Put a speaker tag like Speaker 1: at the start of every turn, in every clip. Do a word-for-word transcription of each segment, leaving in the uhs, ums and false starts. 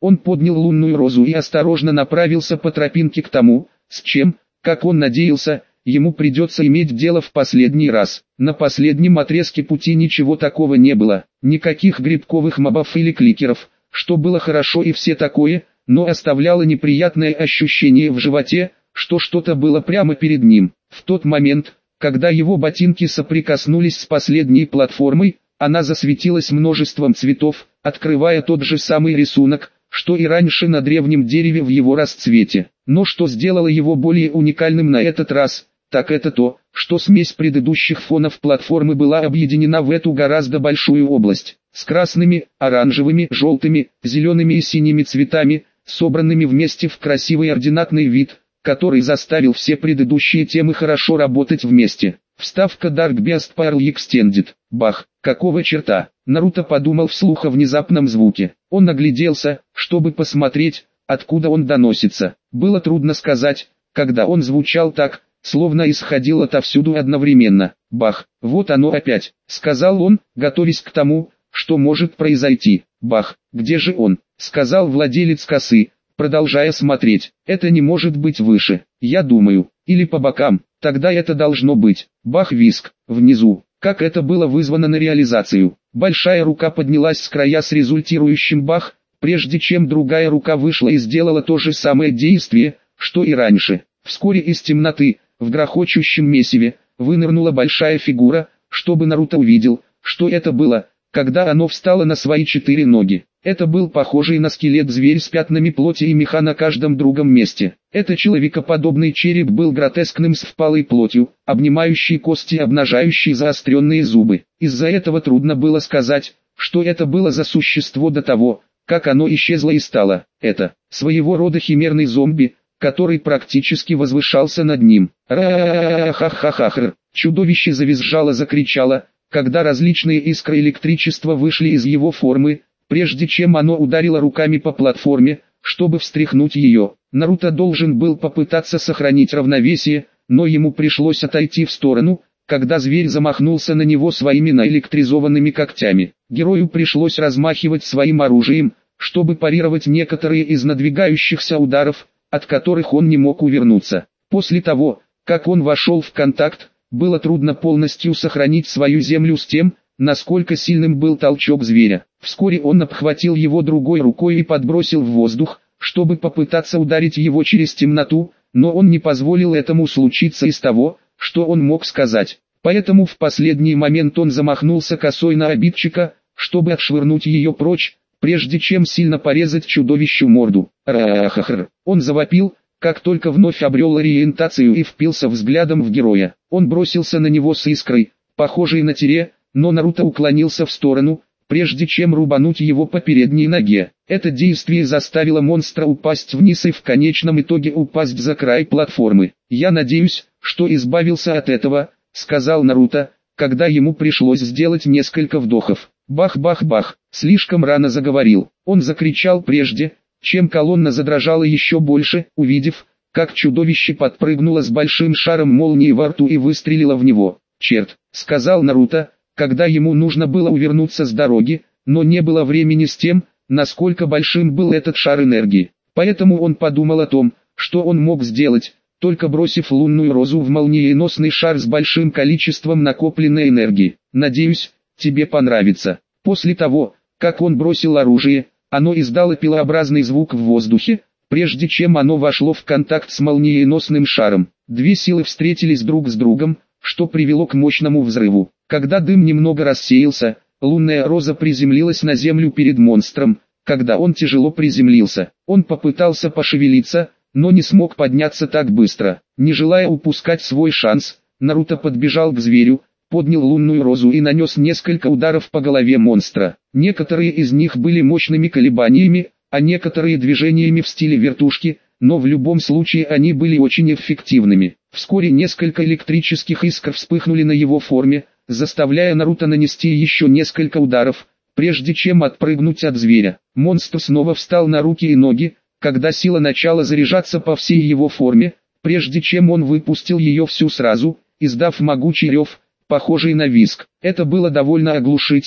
Speaker 1: Он поднял лунную розу и осторожно направился по тропинке к тому, с чем, как он надеялся, ему придется иметь дело в последний раз. На последнем отрезке пути ничего такого не было, никаких грибковых мобов или кликеров, что было хорошо и все такое, но оставляло неприятное ощущение в животе, что что-то было прямо перед ним. В тот момент, когда его ботинки соприкоснулись с последней платформой, она засветилась множеством цветов, открывая тот же самый рисунок, что и раньше на древнем дереве в его расцвете. Но что сделало его более уникальным на этот раз, так это то, что смесь предыдущих фонов платформы была объединена в эту гораздо большую область, с красными, оранжевыми, желтыми, зелеными и синими цветами, собранными вместе в красивый ординатный вид, который заставил все предыдущие темы хорошо работать вместе. Вставка Dark Beast Pearl Extended. Бах, какого черта? Наруто подумал вслух о внезапном звуке. Он нагляделся, чтобы посмотреть, откуда он доносится. Было трудно сказать, когда он звучал так, словно исходил отовсюду одновременно. Бах, вот оно опять, сказал он, готовясь к тому, что может произойти. Бах, где же он? Сказал владелец косы, продолжая смотреть. Это не может быть выше, я думаю, или по бокам, тогда это должно быть. Бах, виск, внизу. Как это было вызвано на реализацию. Большая рука поднялась с края с результирующим бах, прежде чем другая рука вышла и сделала то же самое действие, что и раньше. Вскоре из темноты, в грохочущем месиве, вынырнула большая фигура, чтобы Наруто увидел, что это было, когда оно встало на свои четыре ноги. Это был похожий на скелет зверь с пятнами плоти и меха на каждом другом месте. Это человекоподобный череп был гротескным с впалой плотью, обнимающий кости и обнажающий заостренные зубы. Из-за этого трудно было сказать, что это было за существо до того, как оно исчезло и стало. Это своего рода химерный зомби, который практически возвышался над ним. Ра-ха-ха-ха-ха. Чудовище завизжало, закричало, когда различные искры электричества вышли из его формы, прежде чем оно ударило руками по платформе, чтобы встряхнуть ее. Наруто должен был попытаться сохранить равновесие, но ему пришлось отойти в сторону, когда зверь замахнулся на него своими наэлектризованными когтями. Герою пришлось размахивать своим оружием, чтобы парировать некоторые из надвигающихся ударов, от которых он не мог увернуться. После того, как он вошел в контакт, было трудно полностью сохранить свою землю с тем, насколько сильным был толчок зверя. Вскоре он обхватил его другой рукой и подбросил в воздух, чтобы попытаться ударить его через темноту, но он не позволил этому случиться из того, что он мог сказать. Поэтому в последний момент он замахнулся косой на обидчика, чтобы отшвырнуть ее прочь, прежде чем сильно порезать чудовищу морду. Рахахр. Он завопил, как только вновь обрел ориентацию и впился взглядом в героя. Он бросился на него с искрой, похожей на тире, но Наруто уклонился в сторону, прежде чем рубануть его по передней ноге. Это действие заставило монстра упасть вниз и в конечном итоге упасть за край платформы. «Я надеюсь, что избавился от этого», — сказал Наруто, когда ему пришлось сделать несколько вдохов. Бах-бах-бах, слишком рано заговорил. Он закричал прежде, чем колонна задрожала еще больше, увидев, как чудовище подпрыгнуло с большим шаром молнии во рту и выстрелило в него. «Черт», — сказал Наруто, когда ему нужно было увернуться с дороги, но не было времени с тем, насколько большим был этот шар энергии. Поэтому он подумал о том, что он мог сделать, только бросив лунную розу в молниеносный шар с большим количеством накопленной энергии. «Надеюсь, тебе понравится». После того, как он бросил оружие, оно издало пилообразный звук в воздухе, прежде чем оно вошло в контакт с молниеносным шаром. Две силы встретились друг с другом, что привело к мощному взрыву. Когда дым немного рассеялся, лунная роза приземлилась на землю перед монстром. Когда он тяжело приземлился, он попытался пошевелиться, но не смог подняться так быстро. Не желая упускать свой шанс, Наруто подбежал к зверю, поднял лунную розу и нанес несколько ударов по голове монстра. Некоторые из них были мощными колебаниями, а некоторые движениями в стиле вертушки, но в любом случае они были очень эффективными. Вскоре несколько электрических искр вспыхнули на его форме, заставляя Наруто нанести еще несколько ударов, прежде чем отпрыгнуть от зверя. Монстр снова встал на руки и ноги, когда сила начала заряжаться по всей его форме, прежде чем он выпустил ее всю сразу, издав могучий рев, похожий на визг. Это было довольно оглушительно,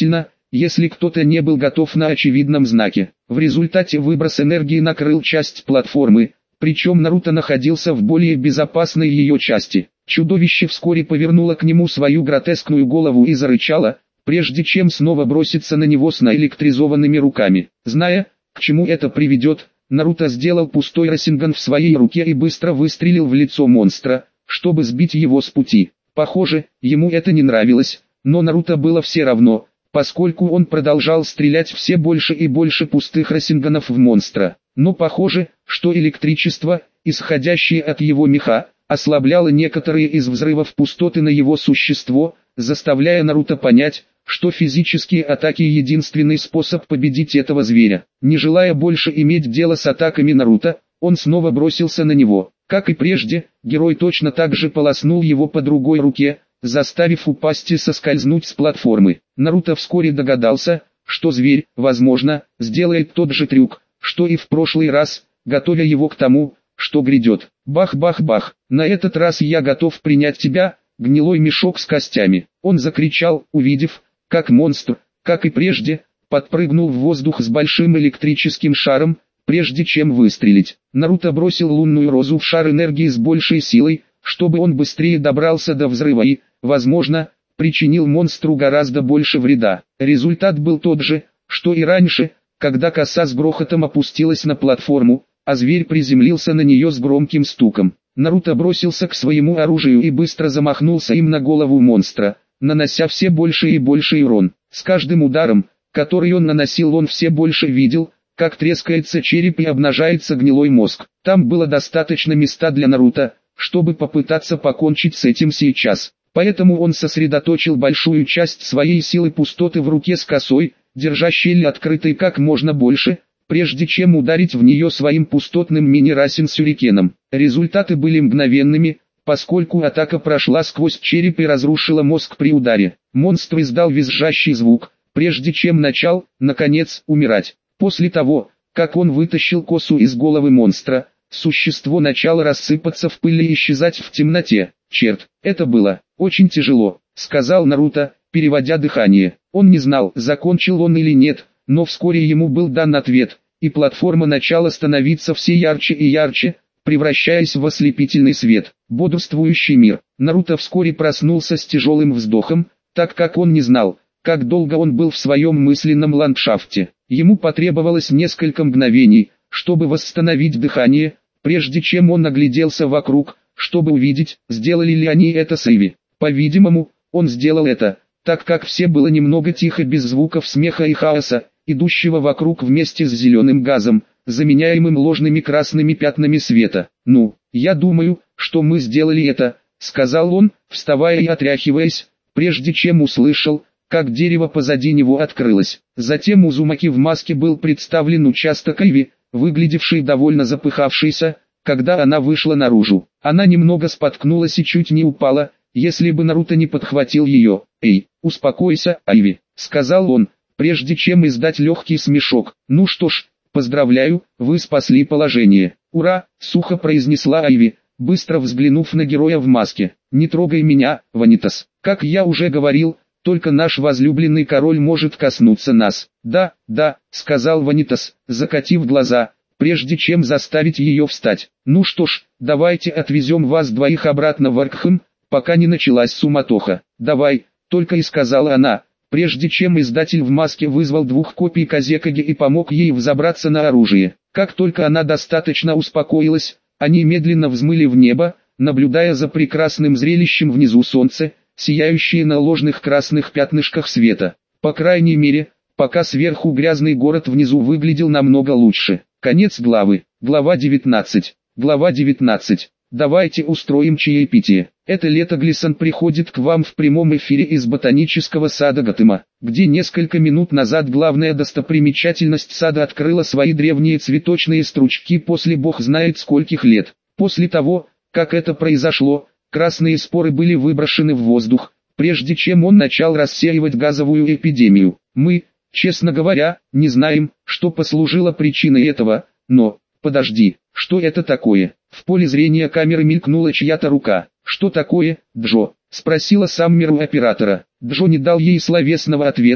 Speaker 1: если кто-то не был готов на очевидном знаке. В результате выброс энергии накрыл часть платформы, причем Наруто находился в более безопасной ее части. Чудовище вскоре повернуло к нему свою гротескную голову и зарычало, прежде чем снова броситься на него с наэлектризованными руками. Зная, к чему это приведет, Наруто сделал пустой Расинган в своей руке и быстро выстрелил в лицо монстра, чтобы сбить его с пути. Похоже, ему это не нравилось, но Наруто было все равно, поскольку он продолжал стрелять все больше и больше пустых Расинганов в монстра. Но похоже, что электричество, исходящее от его меха, ослабляло некоторые из взрывов пустоты на его существо, заставляя Наруто понять, что физические атаки единственный способ победить этого зверя. Не желая больше иметь дело с атаками Наруто, он снова бросился на него. Как и прежде, герой точно так же полоснул его по другой руке, заставив упасть и соскользнуть с платформы. Наруто вскоре догадался, что зверь, возможно, сделает тот же трюк, что и в прошлый раз, готовя его к тому, что грядет. Бах-бах-бах, на этот раз я готов принять тебя, гнилой мешок с костями. Он закричал, увидев, как монстр, как и прежде, подпрыгнул в воздух с большим электрическим шаром, прежде чем выстрелить. Наруто бросил лунную розу в шар энергии с большей силой, чтобы он быстрее добрался до взрыва и, возможно, причинил монстру гораздо больше вреда. Результат был тот же, что и раньше, когда коса с грохотом опустилась на платформу, а зверь приземлился на нее с громким стуком. Наруто бросился к своему оружию и быстро замахнулся им на голову монстра, нанося все больше и больше урон. С каждым ударом, который он наносил, он все больше видел, как трескается череп и обнажается гнилой мозг. Там было достаточно места для Наруто, чтобы попытаться покончить с этим сейчас. Поэтому он сосредоточил большую часть своей силы пустоты в руке с косой, держа щель открытой как можно больше, прежде чем ударить в нее своим пустотным мини-расин-сюрикеном. Результаты были мгновенными, поскольку атака прошла сквозь череп и разрушила мозг при ударе. Монстр издал визжащий звук, прежде чем начал, наконец, умирать. После того, как он вытащил косу из головы монстра, существо начало рассыпаться в пыли и исчезать в темноте. «Черт, это было очень тяжело», — сказал Наруто, переводя дыхание. Он не знал, закончил он или нет, но вскоре ему был дан ответ, и платформа начала становиться все ярче и ярче, превращаясь в ослепительный свет. Бодрствующий мир. Наруто вскоре проснулся с тяжелым вздохом, так как он не знал, как долго он был в своем мысленном ландшафте. Ему потребовалось несколько мгновений, чтобы восстановить дыхание, прежде чем он огляделся вокруг, чтобы увидеть, сделали ли они это с Иви. По-видимому, он сделал это, так как все было немного тихо без звуков смеха и хаоса, идущего вокруг вместе с зеленым газом, заменяемым ложными красными пятнами света. «Ну, я думаю, что мы сделали это», — сказал он, вставая и отряхиваясь, прежде чем услышал, как дерево позади него открылось. Затем Узумаки в маске был представлен участок Иви, выглядевший довольно запыхавшейся, когда она вышла наружу. Она немного споткнулась и чуть не упала, если бы Наруто не подхватил ее. «Эй, успокойся, Айви», — сказал он, прежде чем издать легкий смешок. «Ну что ж, поздравляю, вы спасли положение». «Ура!» — сухо произнесла Айви, быстро взглянув на героя в маске. «Не трогай меня, Ванитас. Как я уже говорил, только наш возлюбленный король может коснуться нас». «Да, да», — сказал Ванитас, закатив глаза, прежде чем заставить ее встать. «Ну что ж, давайте отвезем вас двоих обратно в Аркхем, пока не началась суматоха». «Давай», — только и сказала она, прежде чем издатель в маске вызвал двух копий Казекаги и помог ей взобраться на оружие. Как только она достаточно успокоилась, они медленно взмыли в небо, наблюдая за прекрасным зрелищем внизу солнце, сияющее на ложных красных пятнышках света. По крайней мере, пока сверху грязный город внизу выглядел намного лучше. Конец главы. Глава девятнадцать. Глава девятнадцать. Давайте устроим чаепитие. Это лето Глисон приходит к вам в прямом эфире из ботанического сада Готэма, где несколько минут назад главная достопримечательность сада открыла свои древние цветочные стручки после бог знает скольких лет. После того, как это произошло, красные споры были выброшены в воздух, прежде чем он начал рассеивать газовую эпидемию. Мы, честно говоря, не знаем, что послужило причиной этого, но, подожди, что это такое? В поле зрения камеры мелькнула чья-то рука. «Что такое, Джо?» — спросила Саммер у оператора. Джо не дал ей словесного ответа,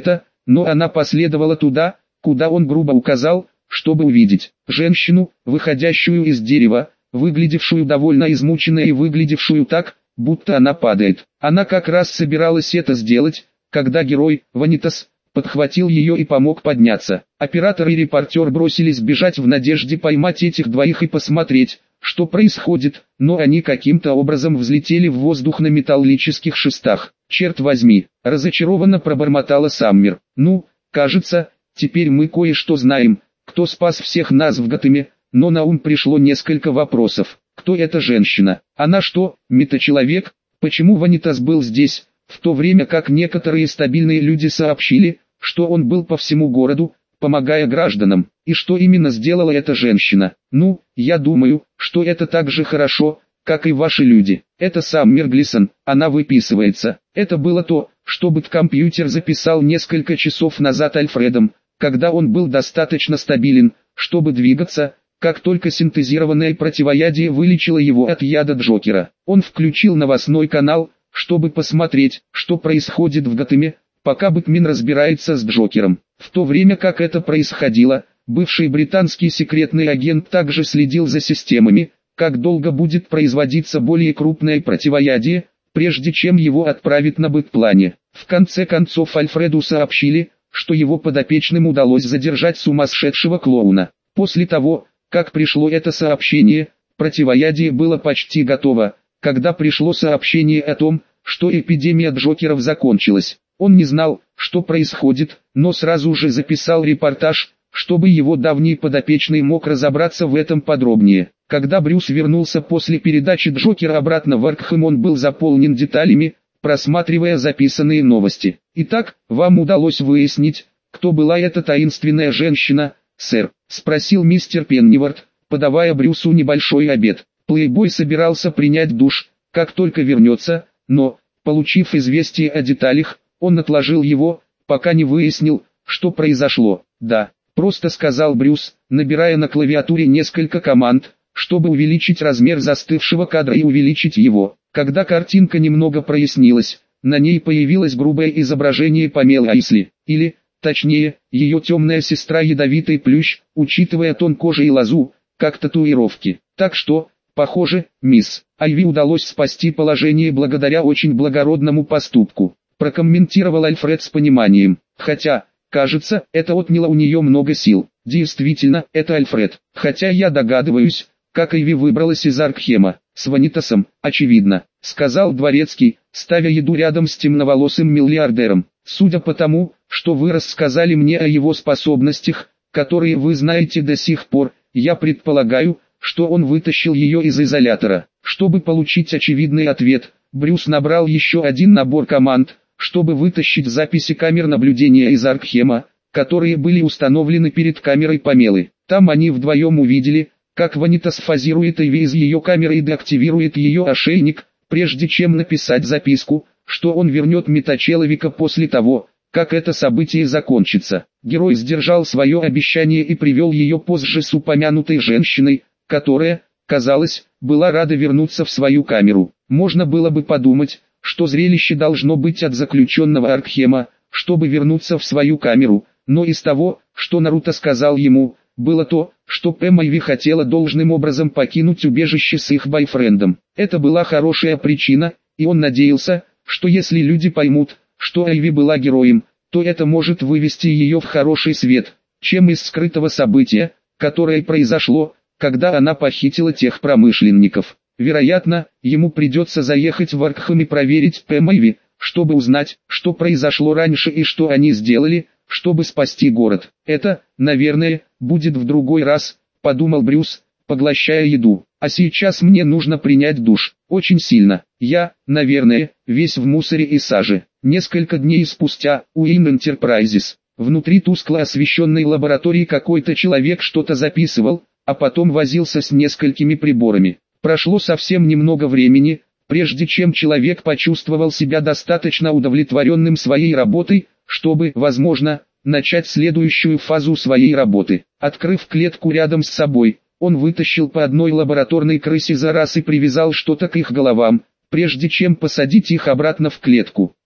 Speaker 1: но она последовала туда, куда он грубо указал, чтобы увидеть женщину, выходящую из дерева, выглядевшую довольно измученной и выглядевшую так, будто она падает. Она как раз собиралась это сделать, когда герой, Ванитас, подхватил ее и помог подняться. Оператор и репортер бросились бежать в надежде поймать этих двоих и посмотреть, что происходит, но они каким-то образом взлетели в воздух на металлических шестах. «Черт возьми!» – разочарованно пробормотала Саммер. «Ну, кажется, теперь мы кое-что знаем, кто спас всех нас в Готэме», но на ум пришло несколько вопросов. Кто эта женщина? Она что, метачеловек? Почему Ванитас был здесь, в то время как некоторые стабильные люди сообщили, что он был по всему городу, помогая гражданам? И что именно сделала эта женщина? Ну, я думаю, что это так же хорошо, как и ваши люди. Это Саммер Глисон, она выписывается. Это было то, что бэткомпьютер записал несколько часов назад Альфредом, когда он был достаточно стабилен, чтобы двигаться, как только синтезированное противоядие вылечило его от яда Джокера. Он включил новостной канал, чтобы посмотреть, что происходит в Готэме, пока Бэтмен разбирается с Джокером. В то время как это происходило, бывший британский секретный агент также следил за системами, как долго будет производиться более крупное противоядие, прежде чем его отправят на Бэтплане. В конце концов Альфреду сообщили, что его подопечным удалось задержать сумасшедшего клоуна. После того, как пришло это сообщение, противоядие было почти готово, когда пришло сообщение о том, что эпидемия Джокеров закончилась. Он не знал, что происходит, но сразу же записал репортаж, чтобы его давний подопечный мог разобраться в этом подробнее. Когда Брюс вернулся после передачи Джокера обратно в Аркхэм, он был заполнен деталями, просматривая записанные новости. «Итак, вам удалось выяснить, кто была эта таинственная женщина, сэр?» — спросил мистер Пенниворт, подавая Брюсу небольшой обед. Плейбой собирался принять душ, как только вернется, но, получив известие о деталях, он отложил его, пока не выяснил, что произошло. «Да», — просто сказал Брюс, набирая на клавиатуре несколько команд, чтобы увеличить размер застывшего кадра и увеличить его. Когда картинка немного прояснилась, на ней появилось грубое изображение Памелы Айсли, или, точнее, ее темная сестра Ядовитый Плющ, учитывая тон кожи и лозу, как татуировки. Так что, похоже, мисс Айви удалось спасти положение благодаря очень благородному поступку, прокомментировал Альфред с пониманием. Хотя, кажется, это отняло у нее много сил. Действительно, это Альфред. Хотя я догадываюсь, как Айви выбралась из Аркхема. С Ванитасом, очевидно, сказал Дворецкий, ставя еду рядом с темноволосым миллиардером. Судя по тому, что вы рассказали мне о его способностях, которые вы знаете до сих пор, я предполагаю, что он вытащил ее из изолятора. Чтобы получить очевидный ответ, Брюс набрал еще один набор команд, чтобы вытащить записи камер наблюдения из Аркхема, которые были установлены перед камерой Памелы. Там они вдвоем увидели, как Ванитас фазирует Айви из ее камеры и деактивирует ее ошейник, прежде чем написать записку, что он вернет метачеловека после того, как это событие закончится. Герой сдержал свое обещание и привел ее позже с упомянутой женщиной, которая, казалось, была рада вернуться в свою камеру. Можно было бы подумать, что зрелище должно быть от заключенного Аркхема, чтобы вернуться в свою камеру, но из того, что Наруто сказал ему, было то, что Пэм Айви хотела должным образом покинуть убежище с их бойфрендом. Это была хорошая причина, и он надеялся, что если люди поймут, что Айви была героем, то это может вывести ее в хороший свет, чем из скрытого события, которое произошло, когда она похитила тех промышленников. Вероятно, ему придется заехать в Аркхэм и проверить Пэм Айви, чтобы узнать, что произошло раньше и что они сделали, чтобы спасти город. Это, наверное, будет в другой раз, подумал Брюс, поглощая еду. А сейчас мне нужно принять душ. Очень сильно. Я, наверное, весь в мусоре и саже. Несколько дней спустя, Уин Enterprises. Внутри тускло освещенной лаборатории какой-то человек что-то записывал, а потом возился с несколькими приборами. Прошло совсем немного времени, прежде чем человек почувствовал себя достаточно удовлетворенным своей работой, чтобы, возможно, начать следующую фазу своей работы. Открыв клетку рядом с собой, он вытащил по одной лабораторной крысе за раз и привязал что-то к их головам, прежде чем посадить их обратно в клетку.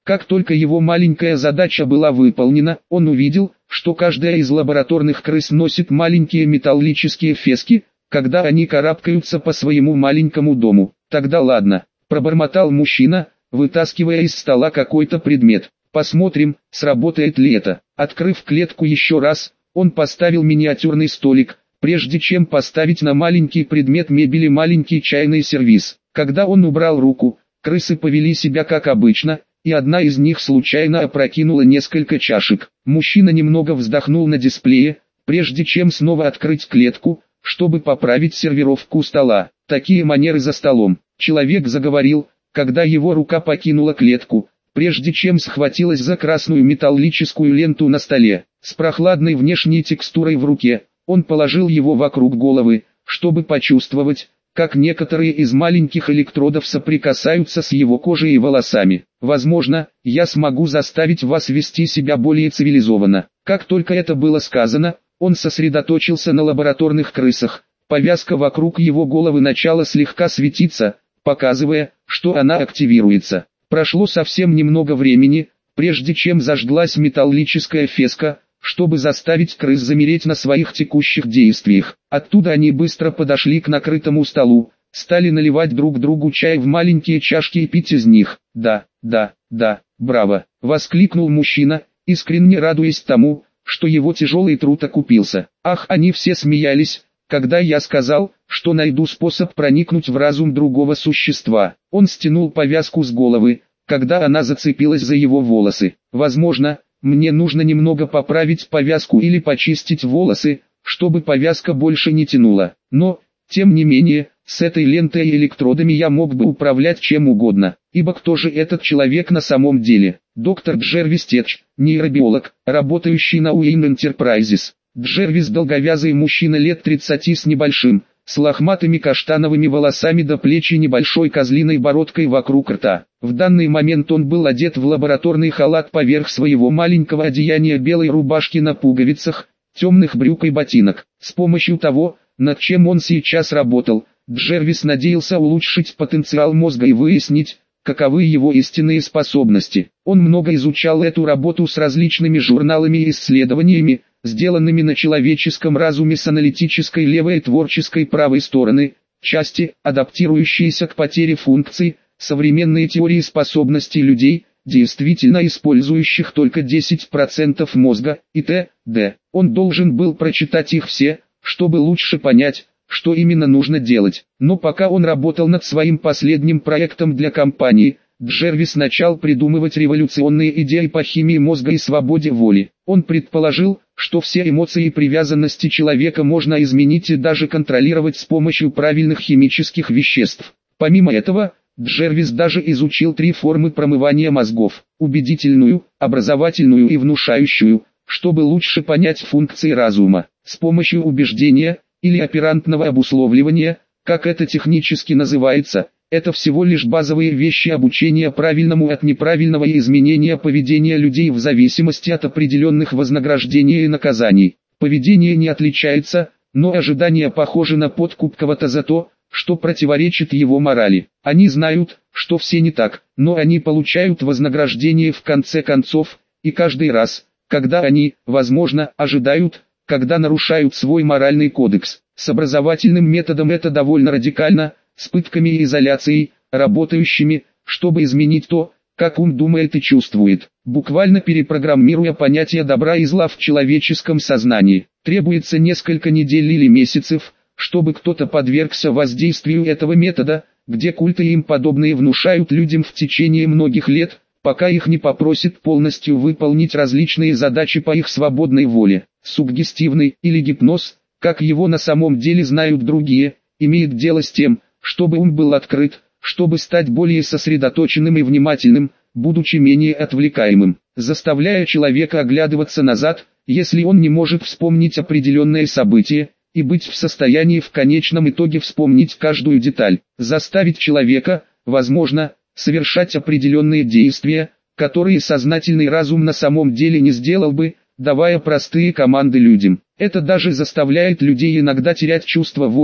Speaker 1: Как только его маленькая задача была выполнена, он увидел, что каждая из лабораторных крыс носит маленькие металлические фески, когда они карабкаются по своему маленькому дому. «Тогда ладно», – пробормотал мужчина, вытаскивая из стола какой-то предмет. «Посмотрим, сработает ли это». Открыв клетку еще раз, он поставил миниатюрный столик, прежде чем поставить на маленький предмет мебели маленький чайный сервиз. Когда он убрал руку, крысы повели себя как обычно, и одна из них случайно опрокинула несколько чашек. Мужчина немного вздохнул на дисплее, прежде чем снова открыть клетку, чтобы поправить сервировку стола. Такие манеры за столом. Человек заговорил, когда его рука покинула клетку, прежде чем схватилась за красную металлическую ленту на столе. С прохладной внешней текстурой в руке, он положил его вокруг головы, чтобы почувствовать, как некоторые из маленьких электродов соприкасаются с его кожей и волосами. «Возможно, я смогу заставить вас вести себя более цивилизованно». Как только это было сказано, он сосредоточился на лабораторных крысах. Повязка вокруг его головы начала слегка светиться, показывая, что она активируется. Прошло совсем немного времени, прежде чем зажглась металлическая феска, чтобы заставить крыс замереть на своих текущих действиях. Оттуда они быстро подошли к накрытому столу, стали наливать друг другу чай в маленькие чашки и пить из них. «Да, да, да, браво!» — воскликнул мужчина, искренне радуясь тому, что его тяжелый труд окупился. Ах, они все смеялись, когда я сказал, что найду способ проникнуть в разум другого существа. Он стянул повязку с головы, когда она зацепилась за его волосы. Возможно, мне нужно немного поправить повязку или почистить волосы, чтобы повязка больше не тянула. Но, тем не менее, с этой лентой и электродами я мог бы управлять чем угодно. Ибо кто же этот человек на самом деле? Доктор Джервис Тетч, нейробиолог, работающий на Уэйн Enterprises. Джервис долговязый мужчина лет тридцати с небольшим, с лохматыми каштановыми волосами до плеч и небольшой козлиной бородкой вокруг рта. В данный момент он был одет в лабораторный халат поверх своего маленького одеяния белой рубашки на пуговицах, темных брюк и ботинок. С помощью того, над чем он сейчас работал, Джервис надеялся улучшить потенциал мозга и выяснить, каковы его истинные способности. Он много изучал эту работу с различными журналами и исследованиями, сделанными на человеческом разуме с аналитической левой и творческой правой стороны, части, адаптирующиеся к потере функций, современные теории способностей людей, действительно использующих только десять процентов мозга, и т.д. Он должен был прочитать их все, чтобы лучше понять, что именно нужно делать. Но пока он работал над своим последним проектом для компании, Джервис начал придумывать революционные идеи по химии мозга и свободе воли. Он предположил, что все эмоции и привязанности человека можно изменить и даже контролировать с помощью правильных химических веществ. Помимо этого, Джервис даже изучил три формы промывания мозгов: убедительную, образовательную и внушающую, чтобы лучше понять функции разума. С помощью убеждения, или оперантного обусловливания, как это технически называется, это всего лишь базовые вещи обучения правильному от неправильного и изменения поведения людей в зависимости от определенных вознаграждений и наказаний. Поведение не отличается, но ожидания похожи на подкуп кого-то за то, что противоречит его морали. Они знают, что все не так, но они получают вознаграждение в конце концов, и каждый раз, когда они, возможно, ожидают, когда нарушают свой моральный кодекс. С образовательным методом это довольно радикально, с пытками и изоляцией, работающими, чтобы изменить то, как ум думает и чувствует, буквально перепрограммируя понятие добра и зла в человеческом сознании. Требуется несколько недель или месяцев, чтобы кто-то подвергся воздействию этого метода, где культы и им подобные внушают людям в течение многих лет, пока их не попросят полностью выполнить различные задачи по их свободной воле. Суггестивный, или гипноз, как его на самом деле знают другие, имеет дело с тем, чтобы ум был открыт, чтобы стать более сосредоточенным и внимательным, будучи менее отвлекаемым, заставляя человека оглядываться назад, если он не может вспомнить определенное событие, и быть в состоянии в конечном итоге вспомнить каждую деталь, заставить человека, возможно, совершать определенные действия, которые сознательный разум на самом деле не сделал бы, давая простые команды людям. Это даже заставляет людей иногда терять чувство воли,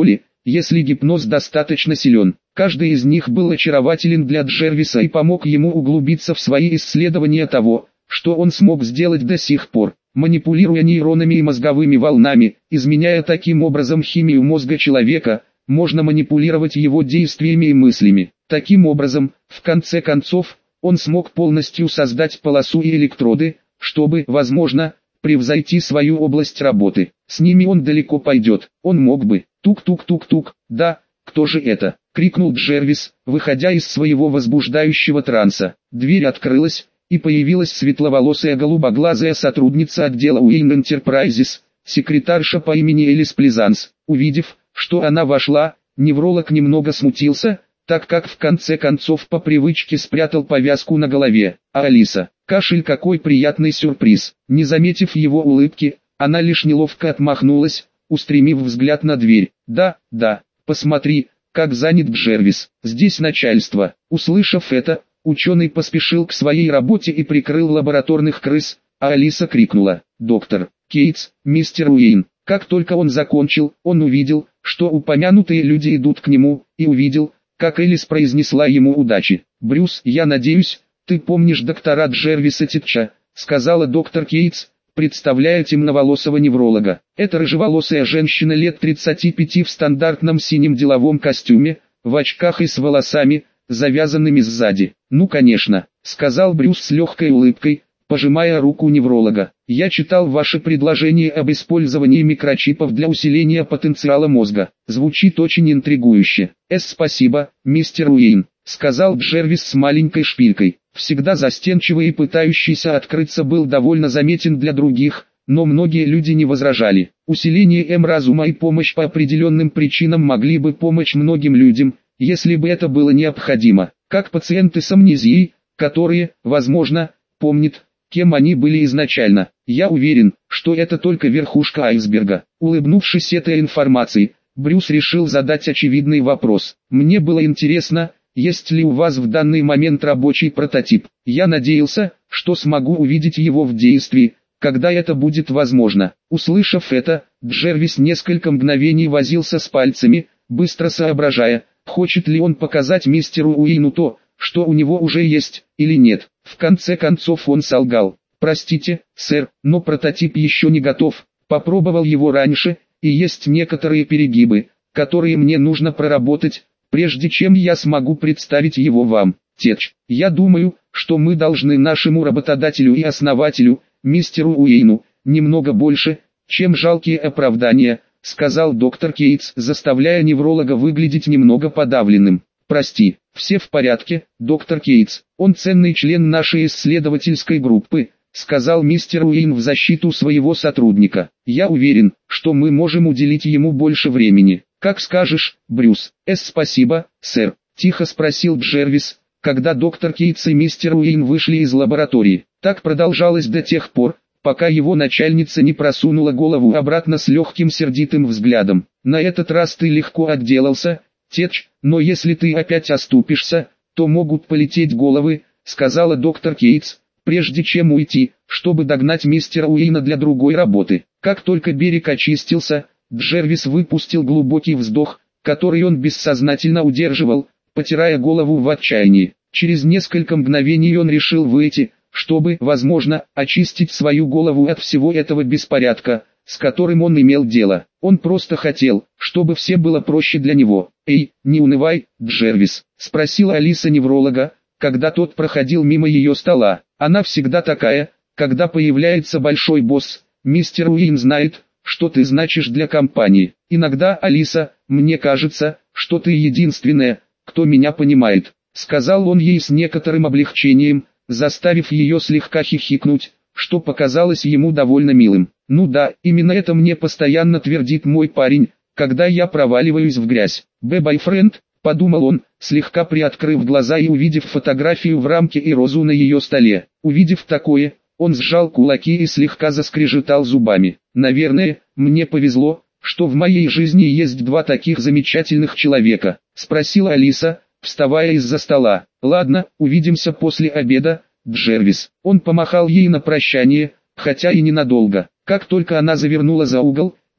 Speaker 1: если гипноз достаточно силен. Каждый из них был очарователен для Джервиса и помог ему углубиться в свои исследования того, что он смог сделать до сих пор, манипулируя нейронами и мозговыми волнами, изменяя таким образом химию мозга человека. Можно манипулировать его действиями и мыслями. Таким образом, в конце концов, он смог полностью создать полосу и электроды, чтобы, возможно, превзойти свою область работы. С ними он далеко пойдет. Он мог бы. Тук-тук-тук-тук. Да, кто же это? Крикнул Джервис, выходя из своего возбуждающего транса. Дверь открылась, и появилась светловолосая голубоглазая сотрудница отдела Уэйн Энтерпрайзес, секретарша по имени Элис Плезанс. Увидев, что она вошла, невролог немного смутился, так как в конце концов по привычке спрятал повязку на голове. А Алиса, кашель, какой приятный сюрприз. Не заметив его улыбки, она лишь неловко отмахнулась, устремив взгляд на дверь. Да, да, посмотри, как занят Джервис. Здесь начальство. Услышав это, ученый поспешил к своей работе и прикрыл лабораторных крыс, а Алиса крикнула: «Доктор Кейтс, мистер Уэйн». Как только он закончил, он увидел, что упомянутые люди идут к нему, и увидел, как Элис произнесла ему удачи. «Брюс, я надеюсь, ты помнишь доктора Джервиса Титча», сказала доктор Кейтс, представляя темноволосого невролога. Это рыжеволосая женщина лет тридцати пяти в стандартном синем деловом костюме, в очках и с волосами, завязанными сзади. «Ну конечно», сказал Брюс с легкой улыбкой, пожимая руку невролога. «Я читал ваше предложение об использовании микрочипов для усиления потенциала мозга. Звучит очень интригующе». «Эс, спасибо, мистер Уэйн», сказал Джервис с маленькой шпилькой. Всегда застенчивый и пытающийся открыться, был довольно заметен для других, но многие люди не возражали. Усиление М-разума и помощь по определенным причинам могли бы помочь многим людям, если бы это было необходимо, как пациенты с амнезией, которые, возможно, помнят, кем они были изначально. Я уверен, что это только верхушка айсберга. Улыбнувшись этой информацией, Брюс решил задать очевидный вопрос. Мне было интересно, есть ли у вас в данный момент рабочий прототип. Я надеялся, что смогу увидеть его в действии, когда это будет возможно. Услышав это, Джервис несколько мгновений возился с пальцами, быстро соображая, хочет ли он показать мистеру Уэйну то, что у него уже есть, или нет. В конце концов он солгал. «Простите, сэр, но прототип еще не готов. Попробовал его раньше, и есть некоторые перегибы, которые мне нужно проработать, прежде чем я смогу представить его вам. Тетч, я думаю, что мы должны нашему работодателю и основателю, мистеру Уэйну, немного больше, чем жалкие оправдания», сказал доктор Кейтс, заставляя невролога выглядеть немного подавленным. «Прости, все в порядке, доктор Кейтс, он ценный член нашей исследовательской группы», сказал мистер Уэйн в защиту своего сотрудника. «Я уверен, что мы можем уделить ему больше времени». «Как скажешь, Брюс». «Эс, спасибо, сэр», тихо спросил Джервис, когда доктор Кейтс и мистер Уэйн вышли из лаборатории. Так продолжалось до тех пор, пока его начальница не просунула голову обратно с легким сердитым взглядом. «На этот раз ты легко отделался, Тетч, но если ты опять оступишься, то могут полететь головы», сказала доктор Кейтс, прежде чем уйти, чтобы догнать мистера Уэйна для другой работы. Как только берег очистился, Джервис выпустил глубокий вздох, который он бессознательно удерживал, потирая голову в отчаянии. Через несколько мгновений он решил выйти, чтобы, возможно, очистить свою голову от всего этого беспорядка, с которым он имел дело. Он просто хотел, чтобы все было проще для него. «Эй, не унывай, Джервис», спросила Алиса невролога, когда тот проходил мимо ее стола. «Она всегда такая, когда появляется большой босс. Мистер Уэйн знает, что ты значишь для компании. Иногда, Алиса, мне кажется, что ты единственная, кто меня понимает», сказал он ей с некоторым облегчением, заставив ее слегка хихикнуть, что показалось ему довольно милым. «Ну да, именно это мне постоянно твердит мой парень, когда я проваливаюсь в грязь. Бэ-бойфренд», подумал он, слегка приоткрыв глаза и увидев фотографию в рамке и розу на ее столе. Увидев такое, он сжал кулаки и слегка заскрежетал зубами. «Наверное, мне повезло, что в моей жизни есть два таких замечательных человека», спросила Алиса, вставая из-за стола. «Ладно, увидимся после обеда, Джервис». Он помахал ей на прощание, хотя и ненадолго. Как только она завернула за угол,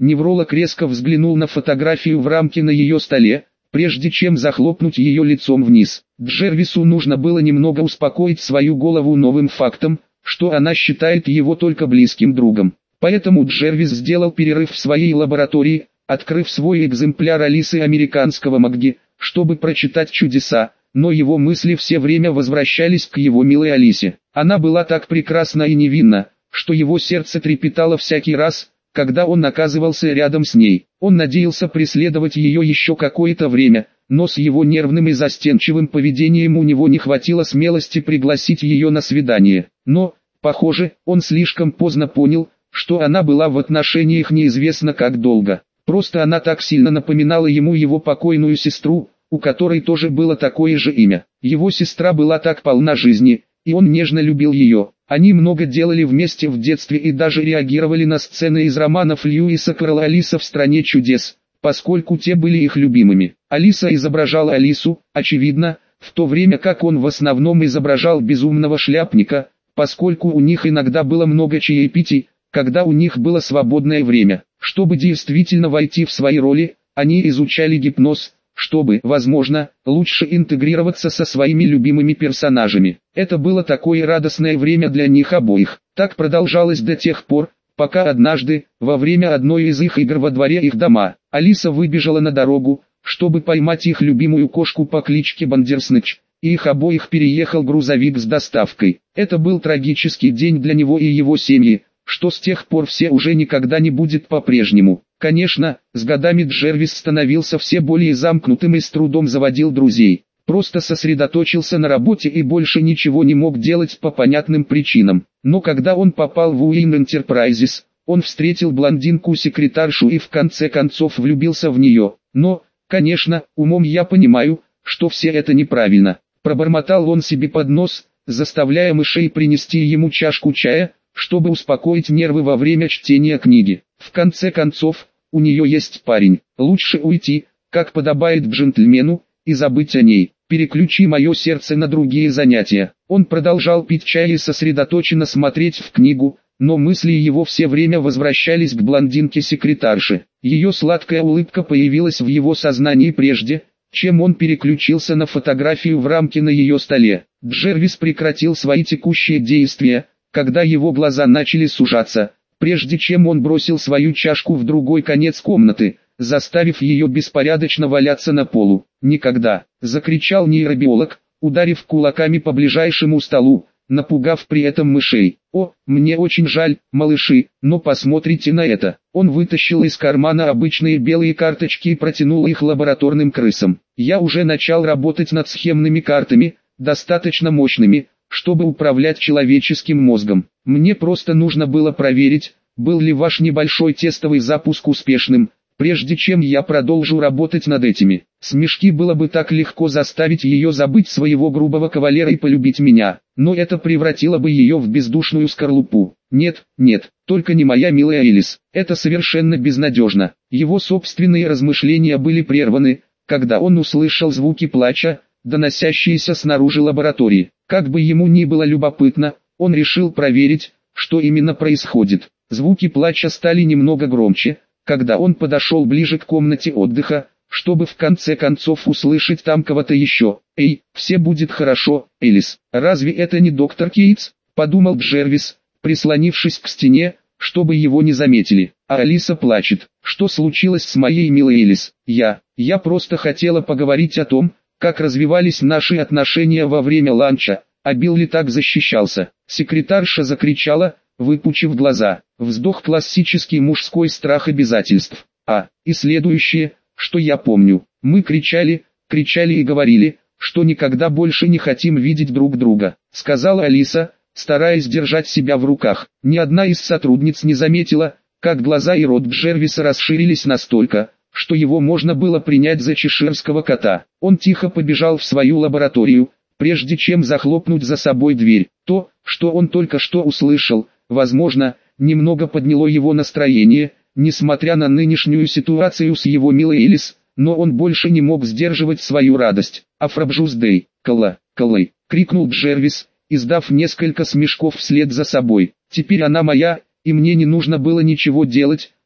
Speaker 1: Невролог резко взглянул на фотографию в рамке на ее столе, прежде чем захлопнуть ее лицом вниз. Джервису нужно было немного успокоить свою голову новым фактом, что она считает его только близким другом. Поэтому Джервис сделал перерыв в своей лаборатории, открыв свой экземпляр Алисы американского МакГи, чтобы прочитать чудеса, но его мысли все время возвращались к его милой Алисе. Она была так прекрасна и невинна, что его сердце трепетало всякий раз, когда он оказывался рядом с ней. Он надеялся преследовать ее еще какое-то время, но с его нервным и застенчивым поведением у него не хватило смелости пригласить ее на свидание. Но, похоже, он слишком поздно понял, что она была в отношениях неизвестно как долго. Просто она так сильно напоминала ему его покойную сестру, у которой тоже было такое же имя. Его сестра была так полна жизни, и он нежно любил ее. Они много делали вместе в детстве и даже реагировали на сцены из романов Льюиса Кэрролла «Алиса в стране чудес», поскольку те были их любимыми. Алиса изображала Алису, очевидно, в то время как он в основном изображал безумного шляпника, поскольку у них иногда было много чаепитий, когда у них было свободное время. Чтобы действительно войти в свои роли, они изучали гипноз, чтобы, возможно, лучше интегрироваться со своими любимыми персонажами. Это было такое радостное время для них обоих. Так продолжалось до тех пор, пока однажды, во время одной из их игр во дворе их дома, Алиса выбежала на дорогу, чтобы поймать их любимую кошку по кличке Бандерснэч, и их обоих переехал грузовик с доставкой. Это был трагический день для него и его семьи, что с тех пор все уже никогда не будет по-прежнему. Конечно, с годами Джервис становился все более замкнутым и с трудом заводил друзей. Просто сосредоточился на работе и больше ничего не мог делать по понятным причинам. Но когда он попал в Уин Enterprises, он встретил блондинку-секретаршу и в конце концов влюбился в нее. Но, конечно, умом я понимаю, что все это неправильно. Пробормотал он себе под нос, заставляя мышей принести ему чашку чая, чтобы успокоить нервы во время чтения книги. В конце концов, у нее есть парень. Лучше уйти, как подобает джентльмену, и забыть о ней. Переключи мое сердце на другие занятия. Он продолжал пить чай и сосредоточенно смотреть в книгу, но мысли его все время возвращались к блондинке-секретарше. Ее сладкая улыбка появилась в его сознании прежде, чем он переключился на фотографию в рамке на ее столе. Джервис прекратил свои текущие действия, когда его глаза начали сужаться, прежде чем он бросил свою чашку в другой конец комнаты, заставив ее беспорядочно валяться на полу. «Никогда!» — закричал нейробиолог, ударив кулаками по ближайшему столу, напугав при этом мышей. «О, мне очень жаль, малыши, но посмотрите на это!» Он вытащил из кармана обычные белые карточки и протянул их лабораторным крысам. «Я уже начал работать над схемными картами, достаточно мощными, чтобы управлять человеческим мозгом. Мне просто нужно было проверить, был ли ваш небольшой тестовый запуск успешным, прежде чем я продолжу работать над этими». Смешки было бы так легко заставить ее забыть своего грубого кавалера и полюбить меня, но это превратило бы ее в бездушную скорлупу. Нет, нет, только не моя милая Элис, это совершенно безнадежно. Его собственные размышления были прерваны, когда он услышал звуки плача, доносящиеся снаружи лаборатории. Как бы ему ни было любопытно, он решил проверить, что именно происходит. Звуки плача стали немного громче, когда он подошел ближе к комнате отдыха, чтобы в конце концов услышать там кого-то еще. «Эй, все будет хорошо, Элис. Разве это не доктор Кейтс?» – подумал Джервис, прислонившись к стене, чтобы его не заметили. А Алиса плачет. «Что случилось с моей милой Элис? Я, я просто хотела поговорить о том, как развивались наши отношения во время ланча, а Билли так защищался». Секретарша закричала, выпучив глаза. Вздох, классический мужской страх обязательств. А, и следующее, что я помню. Мы кричали, кричали и говорили, что никогда больше не хотим видеть друг друга, сказала Алиса, стараясь держать себя в руках. Ни одна из сотрудниц не заметила, как глаза и рот Джервиса расширились настолько, что его можно было принять за чеширского кота. Он тихо побежал в свою лабораторию, прежде чем захлопнуть за собой дверь. То, что он только что услышал, возможно, немного подняло его настроение, несмотря на нынешнюю ситуацию с его милой Элис, но он больше не мог сдерживать свою радость. «Афробжуздей, Кала, Калай!» — крикнул Джервис, издав несколько смешков вслед за собой. «Теперь она моя, и мне не нужно было ничего делать,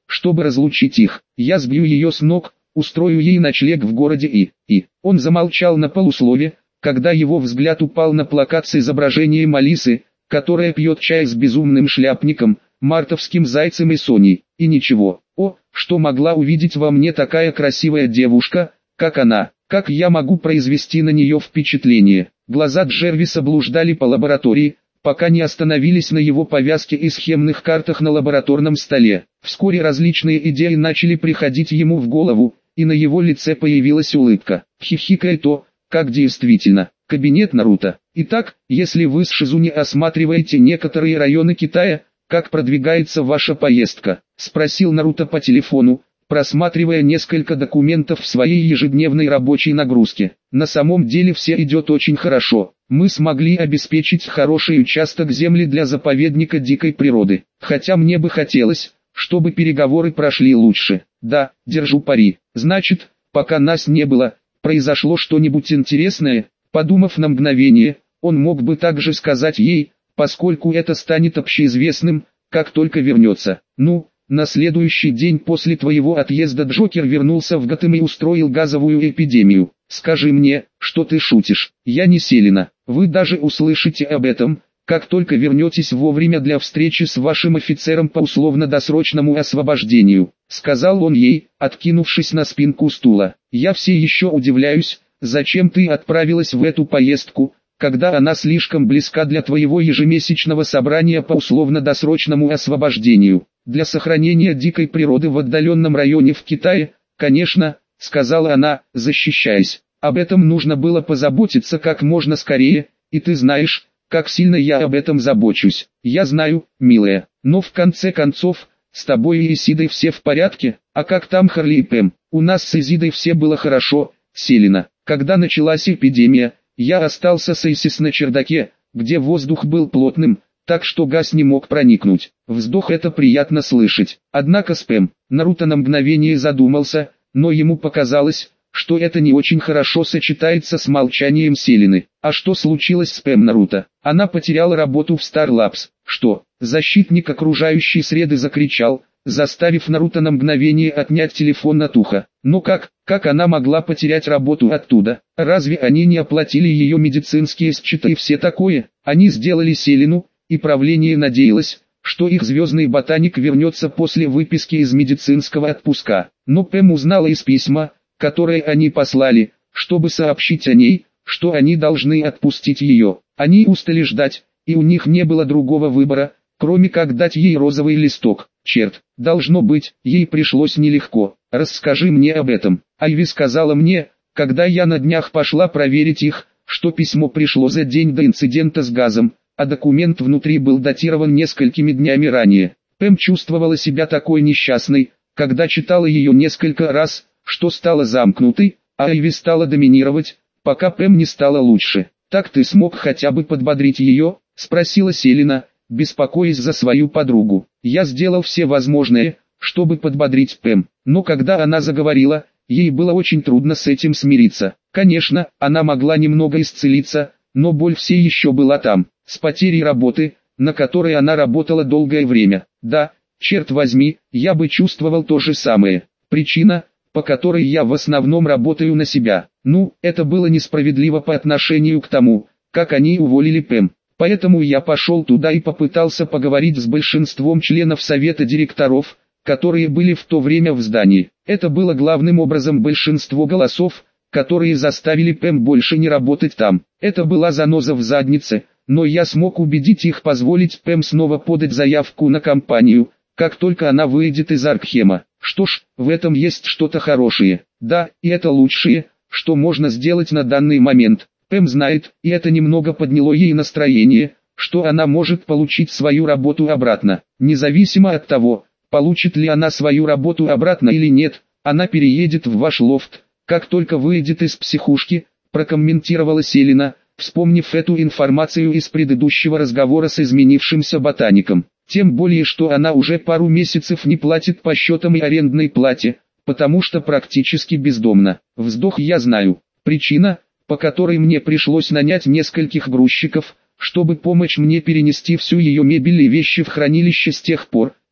Speaker 1: чтобы разлучить их. Я сбью ее с ног, устрою ей ночлег в городе и... и... Он замолчал на полуслове, когда его взгляд упал на плакат с изображением Алисы, которая пьет чай с безумным шляпником, мартовским зайцем и Соней. И ничего. О, что могла увидеть во мне такая красивая девушка, как она? Как я могу произвести на нее впечатление? Глаза Джервиса блуждали по лаборатории, пока не остановились на его повязке и схемных картах на лабораторном столе. Вскоре различные идеи начали приходить ему в голову, и на его лице появилась улыбка. Хихикая то, как действительно. Кабинет Наруто. Итак, если вы с Шизуни осматриваете некоторые районы Китая, как продвигается ваша поездка? Спросил Наруто по телефону, просматривая несколько документов в своей ежедневной рабочей нагрузке. На самом деле все идет очень хорошо. Мы смогли обеспечить хороший участок земли для заповедника дикой природы. Хотя мне бы хотелось, чтобы переговоры прошли лучше. Да, держу пари. Значит, пока нас не было, произошло что-нибудь интересное? Подумав на мгновение, он мог бы также сказать ей, поскольку это станет общеизвестным, как только вернется. Ну, на следующий день после твоего отъезда Джокер вернулся в Готэм и устроил газовую эпидемию. Скажи мне, что ты шутишь? Я не Селена. Вы даже услышите об этом, как только вернетесь вовремя для встречи с вашим офицером по условно-досрочному освобождению, сказал он ей, откинувшись на спинку стула. Я все еще удивляюсь, зачем ты отправилась в эту поездку, когда она слишком близка для твоего ежемесячного собрания по условно-досрочному освобождению. Для сохранения дикой природы в отдаленном районе в Китае, конечно, сказала она, защищаясь. Об этом нужно было позаботиться как можно скорее, и ты знаешь, как сильно я об этом забочусь. Я знаю, милая, но в конце концов, с тобой и Исидой все в порядке, а как там Харли и Пэм? У нас с Изидой все было хорошо, Селена. Когда началась эпидемия, я остался с Эйсис на чердаке, где воздух был плотным, так что газ не мог проникнуть. Вздох, это приятно слышать. Однако с Пэм, Наруто на мгновение задумался, но ему показалось, что это не очень хорошо сочетается с молчанием Селены. А что случилось с Пэм, Наруто? Она потеряла работу в Star Labs. Что? Защитник окружающей среды закричал, заставив Наруто на мгновение отнять телефон от уха. Но как, как она могла потерять работу оттуда? Разве они не оплатили ее медицинские счета и все такое? Они сделали Селену, и правление надеялось, что их звездный ботаник вернется после выписки из медицинского отпуска. Но Пэм узнала из письма, которое они послали, чтобы сообщить о ней, что они должны отпустить ее. Они устали ждать, и у них не было другого выбора, кроме как дать ей розовый листок. Черт, должно быть, ей пришлось нелегко. Расскажи мне об этом. Айви сказала мне, когда я на днях пошла проверить их, что письмо пришло за день до инцидента с газом, а документ внутри был датирован несколькими днями ранее. Пэм чувствовала себя такой несчастной, когда читала ее несколько раз, что стала замкнутой, а Айви стала доминировать, пока Пэм не стала лучше. «Так ты смог хотя бы подбодрить ее?» – спросила Селена, беспокоясь за свою подругу. «Я сделал все возможное, чтобы подбодрить Пэм, но когда она заговорила, ей было очень трудно с этим смириться. Конечно, она могла немного исцелиться, но боль все еще была там, с потерей работы, на которой она работала долгое время. Да, черт возьми, я бы чувствовал то же самое. Причина, по которой я в основном работаю на себя. Ну, это было несправедливо по отношению к тому, как они уволили Пэм. Поэтому я пошел туда и попытался поговорить с большинством членов совета директоров, которые были в то время в здании. Это было главным образом большинство голосов, которые заставили Пэм больше не работать там. Это была заноза в заднице, но я смог убедить их позволить Пэм снова подать заявку на компанию, как только она выйдет из Аркхема. Что ж, в этом есть что-то хорошее. Да, и это лучшее, что можно сделать на данный момент. Пэм знает, и это немного подняло ей настроение, что она может получить свою работу обратно. Независимо от того, получит ли она свою работу обратно или нет, она переедет в ваш лофт, как только выйдет из психушки, прокомментировала Селена, вспомнив эту информацию из предыдущего разговора с изменившимся ботаником. Тем более, что она уже пару месяцев не платит по счетам и арендной плате, потому что практически бездомна. Вздох, я знаю. Причина, по которой мне пришлось нанять нескольких грузчиков, чтобы помочь мне перенести всю ее мебель и вещи в хранилище с тех пор,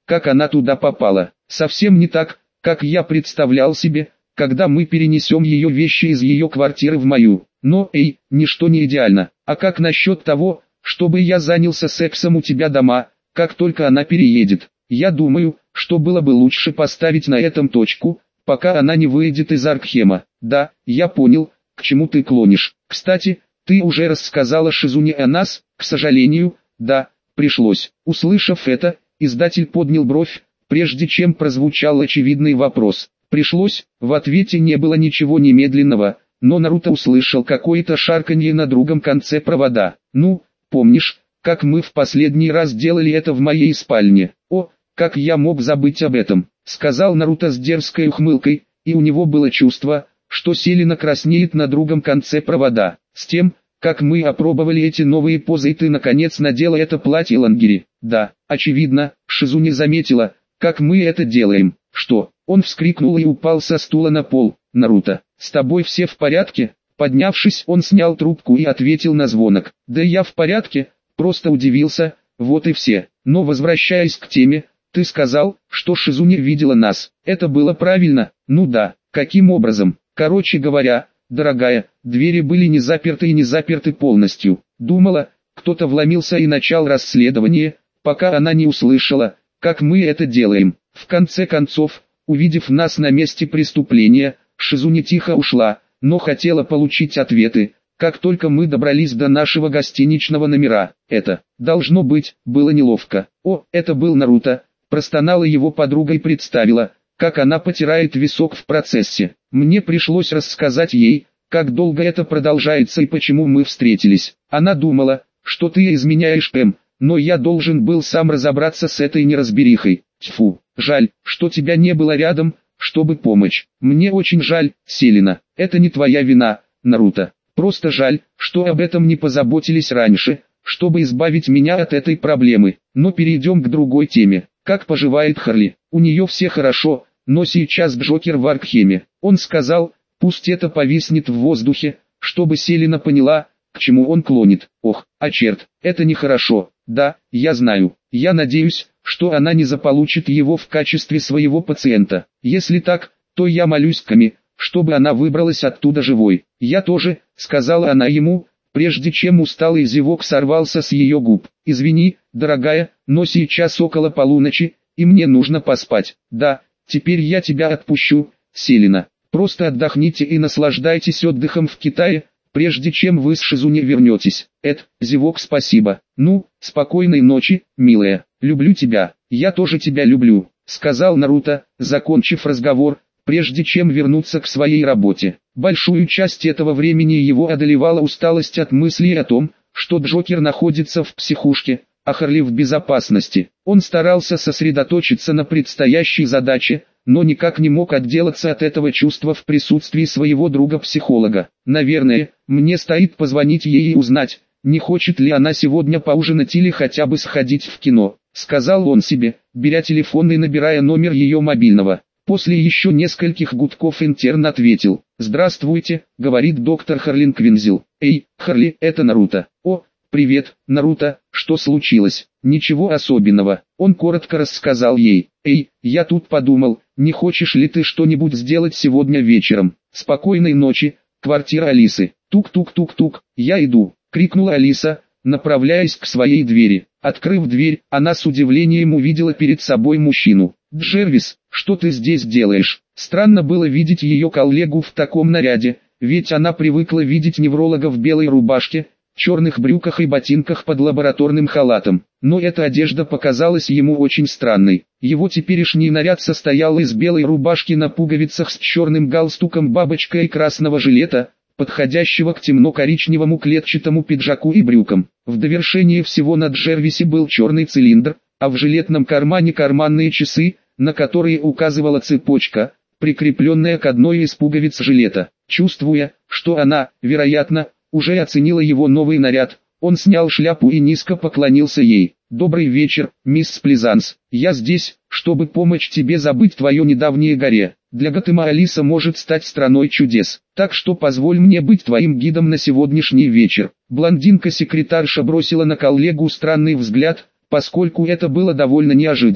Speaker 1: как она туда попала. Совсем не так, как я представлял себе, когда мы перенесем ее вещи из ее квартиры в мою. Но, эй, ничто не идеально. А как насчет того, чтобы я занялся сексом у тебя дома, как только она переедет? Я думаю, что было бы лучше поставить на этом точку, пока она не выйдет из Аркхема. Да, я понял, к чему ты клонишь. Кстати, ты уже рассказала Шизуне о нас? К сожалению, да, пришлось. Услышав это, издатель поднял бровь, прежде чем прозвучал очевидный вопрос. Пришлось, в ответе не было ничего немедленного, но Наруто услышал какое-то шарканье на другом конце провода. Ну, помнишь, как мы в последний раз делали это в моей спальне? О, как я мог забыть об этом, сказал Наруто с дерзкой ухмылкой, и у него было чувство, что Селина краснеет на другом конце провода. С тем, как мы опробовали эти новые позы, и ты наконец надела это платье лангири. Да, очевидно, Шизуне заметила, как мы это делаем. Что? Он вскрикнул и упал со стула на пол. Наруто, с тобой все в порядке? Поднявшись, он снял трубку и ответил на звонок. Да я в порядке, просто удивился, вот и все. Но возвращаясь к теме, ты сказал, что Шизуне видела нас. Это было правильно? Ну да, каким образом? Короче говоря, дорогая, двери были не заперты и не заперты полностью. Думала, кто-то вломился и начал расследование, пока она не услышала, как мы это делаем. В конце концов, увидев нас на месте преступления, Шизуне тихо ушла, но хотела получить ответы, как только мы добрались до нашего гостиничного номера. Это, должно быть, было неловко. О, это был Наруто, простонала его подруга и представила, как она потирает висок в процессе. Мне пришлось рассказать ей, как долго это продолжается и почему мы встретились. Она думала, что ты изменяешь Эм, но я должен был сам разобраться с этой неразберихой. Тьфу, жаль, что тебя не было рядом, чтобы помочь. Мне очень жаль, Селина. Это не твоя вина, Наруто. Просто жаль, что об этом не позаботились раньше, чтобы избавить меня от этой проблемы. Но перейдем к другой теме. Как поживает Харли? У нее все хорошо, но сейчас Джокер в Аркхеме. Он сказал, пусть это повиснет в воздухе, чтобы Селина поняла, к чему он клонит. Ох, а черт, это нехорошо. Да, я знаю. Я надеюсь, что она не заполучит его в качестве своего пациента. Если так, то я молюсь Ками, чтобы она выбралась оттуда живой. Я тоже, сказала она ему, прежде чем усталый зевок сорвался с ее губ. Извини, дорогая, но сейчас около полуночи, и мне нужно поспать. Да, теперь я тебя отпущу, Селина. Просто отдохните и наслаждайтесь отдыхом в Китае, прежде чем вы с Шизуне вернетесь. Эд, зевок, спасибо. Ну, спокойной ночи, милая. Люблю тебя. Я тоже тебя люблю, сказал Наруто, закончив разговор, прежде чем вернуться к своей работе. Большую часть этого времени его одолевала усталость от мыслей о том, что Джокер находится в психушке, а Харли в безопасности. Он старался сосредоточиться на предстоящей задаче, но никак не мог отделаться от этого чувства в присутствии своего друга-психолога. Наверное, мне стоит позвонить ей и узнать, не хочет ли она сегодня поужинать или хотя бы сходить в кино, сказал он себе, беря телефон и набирая номер ее мобильного. После еще нескольких гудков интерн ответил. «Здравствуйте», — говорит доктор Харлин Квинзил. «Эй, Харли, это Наруто». «О, привет, Наруто, что случилось?» «Ничего особенного», — он коротко рассказал ей. «Эй, я тут подумал, не хочешь ли ты что-нибудь сделать сегодня вечером?» «Спокойной ночи, квартира Алисы». «Тук-тук-тук-тук, я иду», — крикнула Алиса, направляясь к своей двери. Открыв дверь, она с удивлением увидела перед собой мужчину. «Джервис, что ты здесь делаешь?» Странно было видеть ее коллегу в таком наряде, ведь она привыкла видеть невролога в белой рубашке, черных брюках и ботинках под лабораторным халатом. Но эта одежда показалась ему очень странной. Его теперешний наряд состоял из белой рубашки на пуговицах с черным галстуком, бабочкой и красного жилета, подходящего к темно-коричневому клетчатому пиджаку и брюкам. В довершение всего на Джервисе был черный цилиндр, а в жилетном кармане карманные часы, на которые указывала цепочка, прикрепленная к одной из пуговиц жилета. Чувствуя, что она, вероятно, уже оценила его новый наряд, он снял шляпу и низко поклонился ей. «Добрый вечер, мисс Плезанс. Я здесь, чтобы помочь тебе забыть твое недавнее горе. Для Готэма Алиса может стать страной чудес, так что позволь мне быть твоим гидом на сегодняшний вечер». Блондинка-секретарша бросила на коллегу странный взгляд, поскольку это было довольно неожиданно.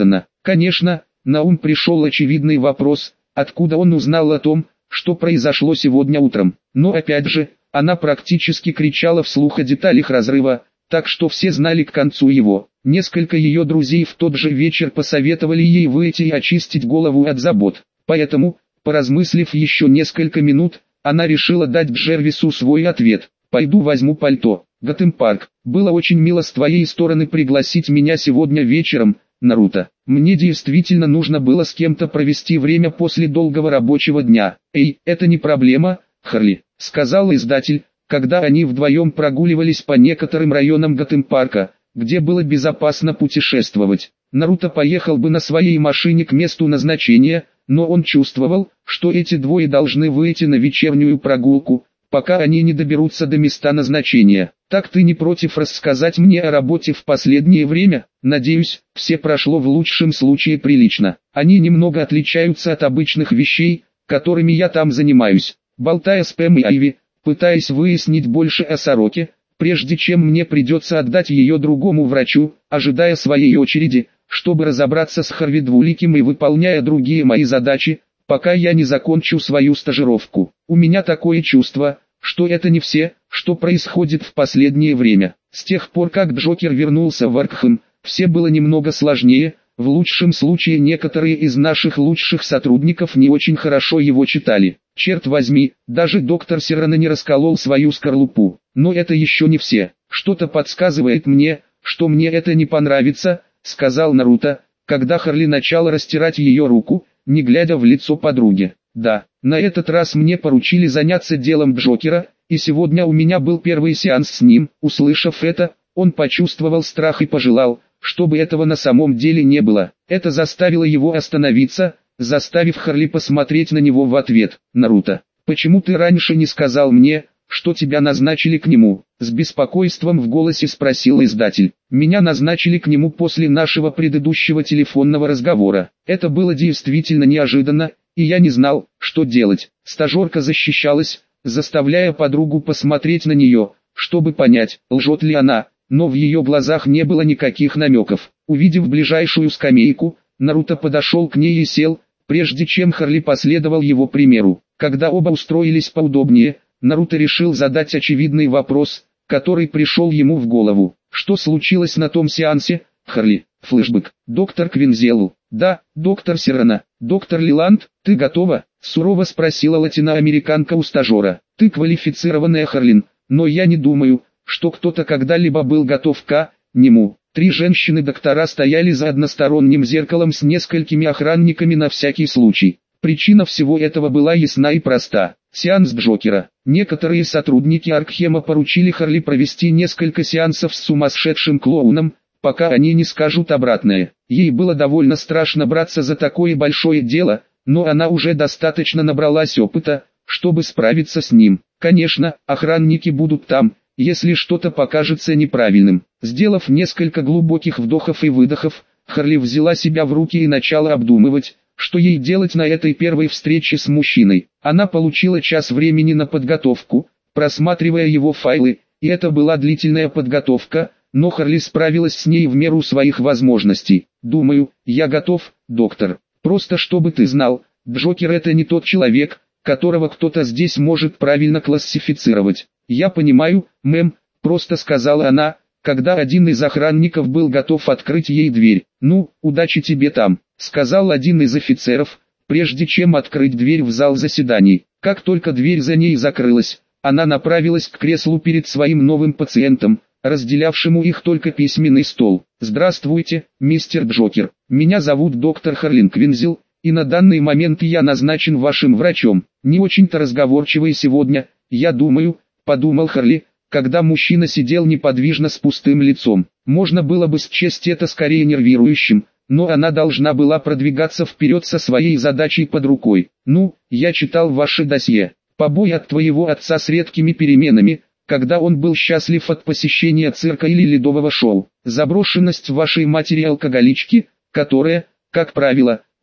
Speaker 1: Конечно, на ум пришел очевидный вопрос, откуда он узнал о том, что произошло сегодня утром. Но опять же, она практически кричала вслух о деталях разрыва, так что все знали к концу его. Несколько ее друзей в тот же вечер посоветовали ей выйти и очистить голову от забот. Поэтому, поразмыслив еще несколько минут, она решила дать Джервису свой ответ. «Пойду возьму пальто. Готэм-парк, было очень мило с твоей стороны пригласить меня сегодня вечером, Наруто. Мне действительно нужно было с кем-то провести время после долгого рабочего дня». «Эй, это не проблема, Харли», — сказал издатель, когда они вдвоем прогуливались по некоторым районам Готэм-парка, где было безопасно путешествовать. Наруто поехал бы на своей машине к месту назначения, но он чувствовал, что эти двое должны выйти на вечернюю прогулку, пока они не доберутся до места назначения. «Так ты не против рассказать мне о работе в последнее время? Надеюсь, все прошло в лучшем случае прилично. Они немного отличаются от обычных вещей, которыми я там занимаюсь». Болтая с Пэм и Айви, пытаясь выяснить больше о Сороке, прежде чем мне придется отдать ее другому врачу, ожидая своей очереди, чтобы разобраться с Харви Двуликим и выполняя другие мои задачи, пока я не закончу свою стажировку. У меня такое чувство, что это не все, что происходит в последнее время. С тех пор, как Джокер вернулся в Аркхэм, все было немного сложнее. В лучшем случае некоторые из наших лучших сотрудников не очень хорошо его читали. Черт возьми, даже доктор Сирана не расколол свою скорлупу. Но это еще не все. «Что-то подсказывает мне, что мне это не понравится», — сказал Наруто, когда Харли начала растирать ее руку, не глядя в лицо подруги. «Да, на этот раз мне поручили заняться делом Джокера, и сегодня у меня был первый сеанс с ним». Услышав это, он почувствовал страх и пожелал, чтобы этого на самом деле не было. Это заставило его остановиться, заставив Харли посмотреть на него в ответ. «Наруто, почему ты раньше не сказал мне, что тебя назначили к нему?» С беспокойством в голосе спросил издатель. «Меня назначили к нему после нашего предыдущего телефонного разговора. Это было действительно неожиданно, и я не знал, что делать». Стажерка защищалась, заставляя подругу посмотреть на нее, чтобы понять, лжет ли она, но в ее глазах не было никаких намеков. Увидев ближайшую скамейку, Наруто подошел к ней и сел, прежде чем Харли последовал его примеру. Когда оба устроились поудобнее, Наруто решил задать очевидный вопрос, который пришел ему в голову. «Что случилось на том сеансе, Харли?» Флэшбэк. «Доктор Квинзелл». «Да, доктор Сирана». «Доктор Лиланд, ты готова?» Сурово спросила латиноамериканка у стажера. «Ты квалифицированная, Харлин, но я не думаю, что кто-то когда-либо был готов к нему». Три женщины-доктора стояли за односторонним зеркалом с несколькими охранниками на всякий случай. Причина всего этого была ясна и проста. Сеанс Джокера. Некоторые сотрудники Аркхема поручили Харли провести несколько сеансов с сумасшедшим клоуном, пока они не скажут обратное. Ей было довольно страшно браться за такое большое дело, но она уже достаточно набралась опыта, чтобы справиться с ним. Конечно, охранники будут там, если что-то покажется неправильным. Сделав несколько глубоких вдохов и выдохов, Харли взяла себя в руки и начала обдумывать, что ей делать на этой первой встрече с мужчиной. Она получила час времени на подготовку, просматривая его файлы, и это была длительная подготовка, но Харли справилась с ней в меру своих возможностей. «Думаю, я готов, доктор. Просто чтобы ты знал, Джокер это не тот человек, которого кто-то здесь может правильно классифицировать». «Я понимаю, мэм», — просто сказала она, когда один из охранников был готов открыть ей дверь. «Ну, удачи тебе там», — сказал один из офицеров, прежде чем открыть дверь в зал заседаний. Как только дверь за ней закрылась, она направилась к креслу перед своим новым пациентом, разделявшему их только письменный стол. «Здравствуйте, мистер Джокер. Меня зовут доктор Харлин Квинзелл, и на данный момент я назначен вашим врачом. Не очень-то разговорчивый сегодня, я думаю», — подумал Харли, когда мужчина сидел неподвижно с пустым лицом. Можно было бы счесть это скорее нервирующим, но она должна была продвигаться вперед со своей задачей под рукой. «Ну, я читал ваше досье. Побои от твоего отца с редкими переменами, когда он был счастлив от посещения цирка или ледового шоу. Заброшенность вашей матери-алкоголички, которая, как правило,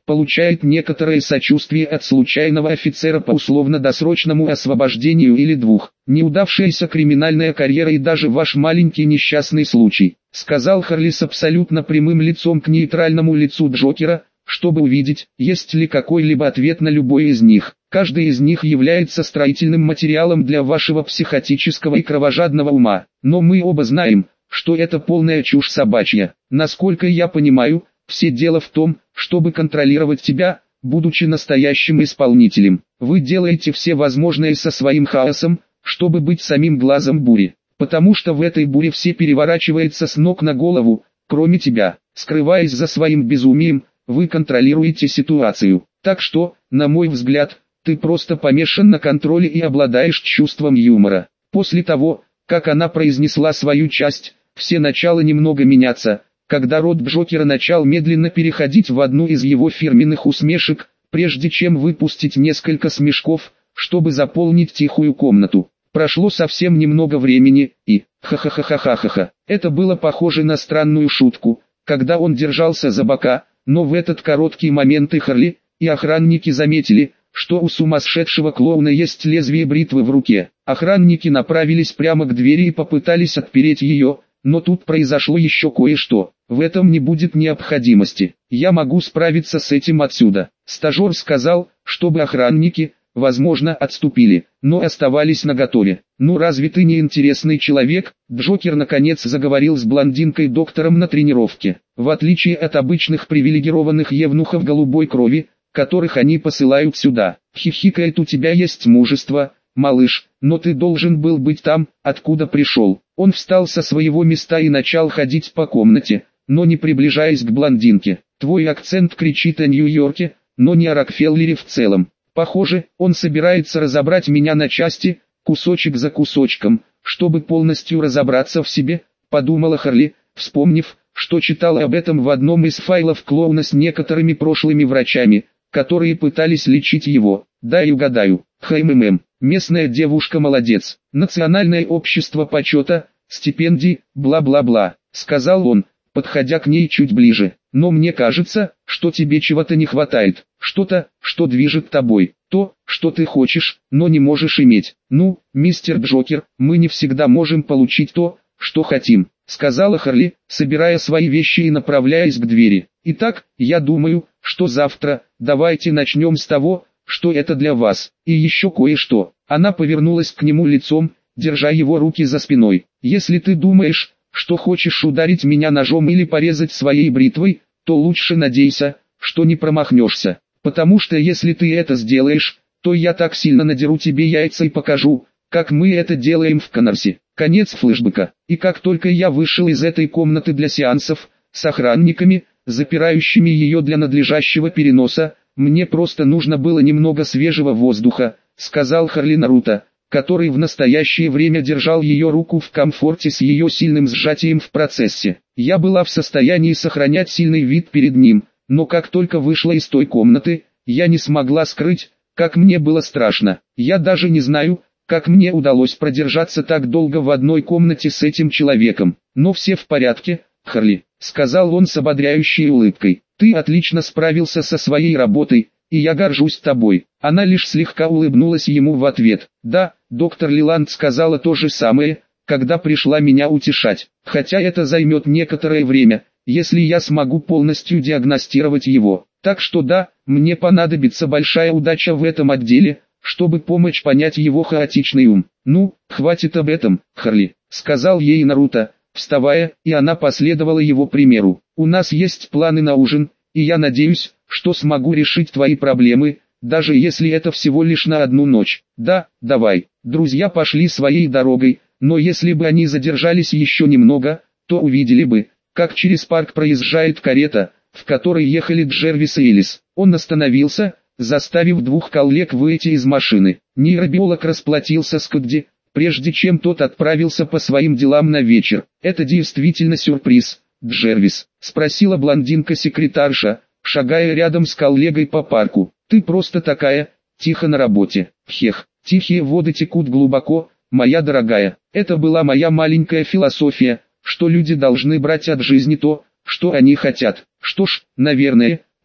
Speaker 1: получает некоторое сочувствие от случайного офицера по условно-досрочному освобождению или двух. Неудавшаяся криминальная карьера и даже ваш маленький несчастный случай, сказал Харли с абсолютно прямым лицом к нейтральному лицу Джокера, чтобы увидеть, есть ли какой-либо ответ на любой из них. Каждый из них является строительным материалом для вашего психотического и кровожадного ума. Но мы оба знаем, что это полная чушь собачья. Насколько я понимаю, все дело в том, чтобы контролировать тебя, будучи настоящим исполнителем. Вы делаете все возможное со своим хаосом, чтобы быть самим глазом бури. Потому что в этой буре все переворачивается с ног на голову, кроме тебя. Скрываясь за своим безумием, вы контролируете ситуацию. Так что, на мой взгляд, ты просто помешан на контроле и обладаешь чувством юмора. После того, как она произнесла свою часть, все начало немного меняться, когда рот Джокера начал медленно переходить в одну из его фирменных усмешек, прежде чем выпустить несколько смешков, чтобы заполнить тихую комнату. Прошло совсем немного времени, и, ха-ха-ха-ха-ха-ха, это было похоже на странную шутку, когда он держался за бока, но в этот короткий момент и Харли, и охранники заметили, что у сумасшедшего клоуна есть лезвие бритвы в руке. Охранники направились прямо к двери и попытались отпереть ее, но тут произошло еще кое-что. В этом не будет необходимости. Я могу справиться с этим отсюда. Стажер сказал, чтобы охранники, возможно, отступили, но оставались наготове. Ну разве ты не интересный человек? Джокер наконец заговорил с блондинкой-доктором на тренировке. В отличие от обычных привилегированных евнухов голубой крови, которых они посылают сюда, хихикает, у тебя есть мужество, малыш, но ты должен был быть там, откуда пришел. Он встал со своего места и начал ходить по комнате, но не приближаясь к блондинке. Твой акцент кричит о Нью-Йорке, но не о Рокфеллере в целом. Похоже, он собирается разобрать меня на части, кусочек за кусочком, чтобы полностью разобраться в себе, подумала Харли, вспомнив, что читала об этом в одном из файлов клоуна с некоторыми прошлыми врачами, которые пытались лечить его. Дай угадаю, ХММ, местная девушка молодец, национальное общество почета, стипендии, бла-бла-бла, сказал он, подходя к ней чуть ближе. Но мне кажется, что тебе чего-то не хватает, что-то, что движет тобой, то, что ты хочешь, но не можешь иметь. Ну, мистер Джокер, мы не всегда можем получить то, что хотим, сказала Харли, собирая свои вещи и направляясь к двери. Итак, я думаю, что завтра, давайте начнем с того, что это для вас, и еще кое-что. Она повернулась к нему лицом, держа его руки за спиной. Если ты думаешь, что хочешь ударить меня ножом или порезать своей бритвой, то лучше надейся, что не промахнешься, потому что если ты это сделаешь, то я так сильно надеру тебе яйца и покажу, как мы это делаем в Коннорсе. Конец флешбека. И как только я вышел из этой комнаты для сеансов, с охранниками, запирающими ее для надлежащего переноса, мне просто нужно было немного свежего воздуха, сказал Харли Наруто, который в настоящее время держал ее руку в комфорте с ее сильным сжатием в процессе. Я была в состоянии сохранять сильный вид перед ним, но как только вышла из той комнаты, я не смогла скрыть, как мне было страшно. Я даже не знаю, как мне удалось продержаться так долго в одной комнате с этим человеком. Но все в порядке, Харли, сказал он с ободряющей улыбкой. Ты отлично справился со своей работой, и я горжусь тобой. Она лишь слегка улыбнулась ему в ответ. Да, доктор Лиланд сказала то же самое, когда пришла меня утешать. Хотя это займет некоторое время, если я смогу полностью диагностировать его. Так что да, мне понадобится большая удача в этом отделе, чтобы помочь понять его хаотичный ум. Ну, хватит об этом, Харли, сказал ей Наруто, вставая, и она последовала его примеру. У нас есть планы на ужин, и я надеюсь, что смогу решить твои проблемы, даже если это всего лишь на одну ночь. Да, давай. Друзья пошли своей дорогой, но если бы они задержались еще немного, то увидели бы, как через парк проезжает карета, в которой ехали Джервис и Элис. Он остановился, заставив двух коллег выйти из машины. Нейробиолог расплатился с Кодди, прежде чем тот отправился по своим делам на вечер. «Это действительно сюрприз, Джервис?» — спросила блондинка-секретарша, шагая рядом с коллегой по парку. «Ты просто такая, тихо на работе». «Хех, тихие воды текут глубоко, моя дорогая». Это была моя маленькая философия, что люди должны брать от жизни то, что они хотят. Что ж, наверное,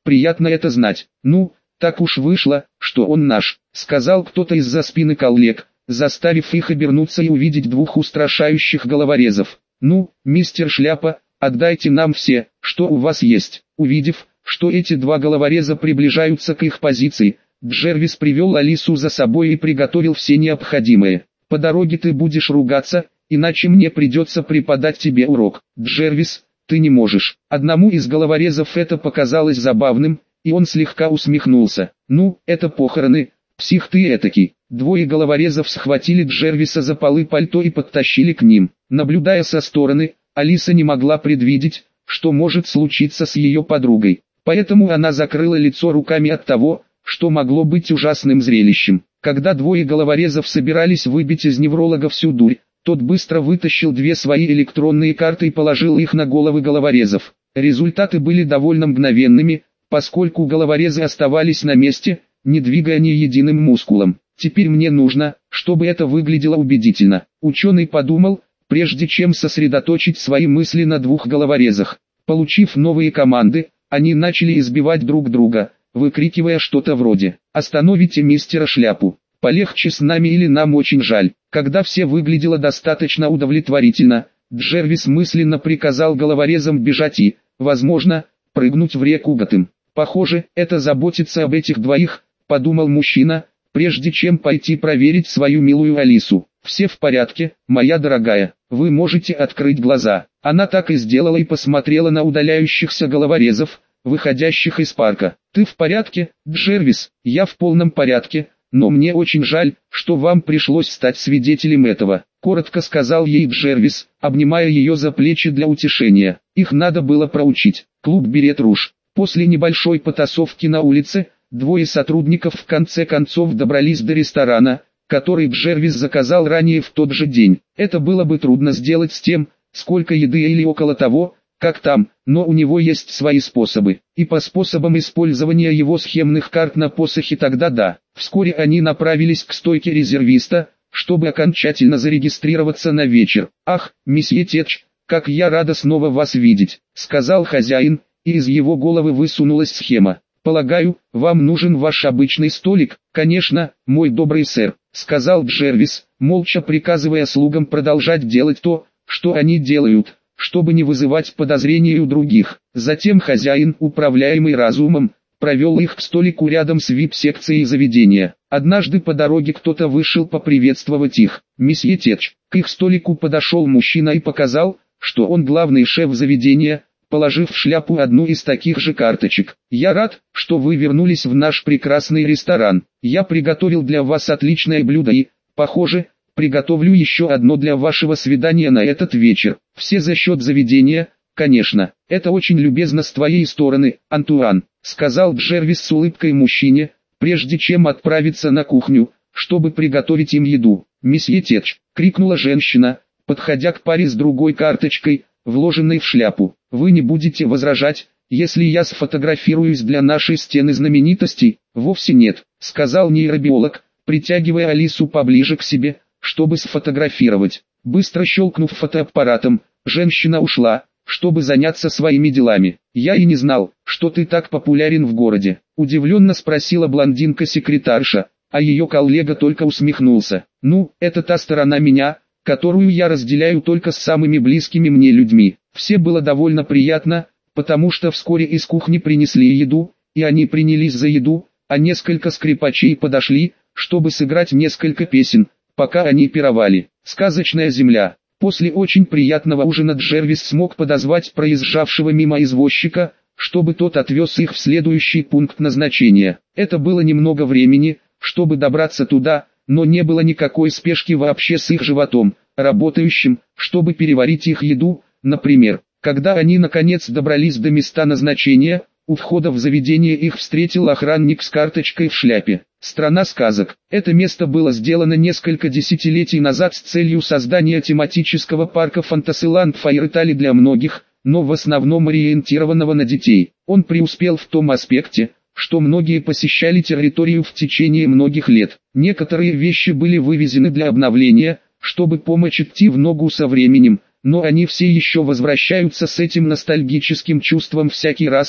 Speaker 1: приятно это знать. Ну, так уж вышло, что он наш, сказал кто-то из-за спины коллег, заставив их обернуться и увидеть двух устрашающих головорезов. Ну, мистер Шляпа, отдайте нам все, что у вас есть. Увидев, что эти два головореза приближаются к их позиции, Джервис привел Алису за собой и приготовил все необходимое. По дороге ты будешь ругаться, иначе мне придется преподать тебе урок. Джервис, ты не можешь. Одному из головорезов это показалось забавным, и он слегка усмехнулся. Ну, это похороны, псих ты этакий. Двое головорезов схватили Джервиса за полы пальто и подтащили к ним. Наблюдая со стороны, Алиса не могла предвидеть, что может случиться с ее подругой. Поэтому она закрыла лицо руками от того, что могло быть ужасным зрелищем. Когда двое головорезов собирались выбить из невролога всю дурь, тот быстро вытащил две свои электронные карты и положил их на головы головорезов. Результаты были довольно мгновенными, поскольку головорезы оставались на месте, не двигая ни единым мускулом. Теперь мне нужно, чтобы это выглядело убедительно. Ученый подумал, прежде чем сосредоточить свои мысли на двух головорезах. Получив новые команды, они начали избивать друг друга, выкрикивая что-то вроде «Остановите мистера Шляпу! Полегче с нами или нам очень жаль». Когда все выглядело достаточно удовлетворительно, Джервис мысленно приказал головорезам бежать и, возможно, прыгнуть в реку Готем. «Похоже, это заботится об этих двоих», — подумал мужчина, прежде чем пойти проверить свою милую Алису. «Все в порядке, моя дорогая, вы можете открыть глаза». Она так и сделала и посмотрела на удаляющихся головорезов, выходящих из парка. «Ты в порядке, Джервис?» «Я в полном порядке, но мне очень жаль, что вам пришлось стать свидетелем этого», — коротко сказал ей Джервис, обнимая ее за плечи для утешения. Их надо было проучить. Клуб «Берет Руж». После небольшой потасовки на улице, двое сотрудников в конце концов добрались до ресторана, который Джервис заказал ранее в тот же день. Это было бы трудно сделать с тем, сколько еды или около того, как там, но у него есть свои способы. И по способам использования его схемных карт на посохе тогда да. Вскоре они направились к стойке резервиста, чтобы окончательно зарегистрироваться на вечер. «Ах, месье Тетч, как я рада снова вас видеть», — сказал хозяин, и из его головы высунулась схема. «Полагаю, вам нужен ваш обычный столик?» «Конечно, мой добрый сэр», — сказал Джервис, молча приказывая слугам продолжать делать то, что они делают, чтобы не вызывать подозрений у других. Затем хозяин, управляемый разумом, провел их к столику рядом с ви ай пи-секцией заведения. Однажды по дороге кто-то вышел поприветствовать их. «Месье Тетч». К их столику подошел мужчина и показал, что он главный шеф заведения, положив в шляпу одну из таких же карточек. «Я рад, что вы вернулись в наш прекрасный ресторан. Я приготовил для вас отличное блюдо и, похоже, приготовлю еще одно для вашего свидания на этот вечер. Все за счет заведения, конечно. Это очень любезно с твоей стороны, Антуан», — сказал Джервис с улыбкой мужчине, прежде чем отправиться на кухню, чтобы приготовить им еду. «Месье Тетч», — крикнула женщина, подходя к паре с другой карточкой, вложенной в шляпу. «Вы не будете возражать, если я сфотографируюсь для нашей стены знаменитостей?» «Вовсе нет», — сказал нейробиолог, притягивая Алису поближе к себе, чтобы сфотографировать. Быстро щелкнув фотоаппаратом, женщина ушла, чтобы заняться своими делами. «Я и не знал, что ты так популярен в городе», — удивленно спросила блондинка-секретарша, а ее коллега только усмехнулся. «Ну, это та сторона меня, которую я разделяю только с самыми близкими мне людьми». Все было довольно приятно, потому что вскоре из кухни принесли еду, и они принялись за еду, а несколько скрипачей подошли, чтобы сыграть несколько песен, пока они пировали. «Сказочная земля». После очень приятного ужина Джервис смог подозвать проезжавшего мимо извозчика, чтобы тот отвез их в следующий пункт назначения. Это было немного времени, чтобы добраться туда, но не было никакой спешки вообще с их животом, работающим, чтобы переварить их еду. Например, когда они наконец добрались до места назначения, у входа в заведение их встретил охранник с карточкой в шляпе. «Страна сказок». Это место было сделано несколько десятилетий назад с целью создания тематического парка Фантасиланд Файр-Итали для многих, но в основном ориентированного на детей. Он преуспел в том аспекте, что многие посещали территорию в течение многих лет. Некоторые вещи были вывезены для обновления, чтобы помочь идти в ногу со временем, но они все еще возвращаются с этим ностальгическим чувством всякий раз,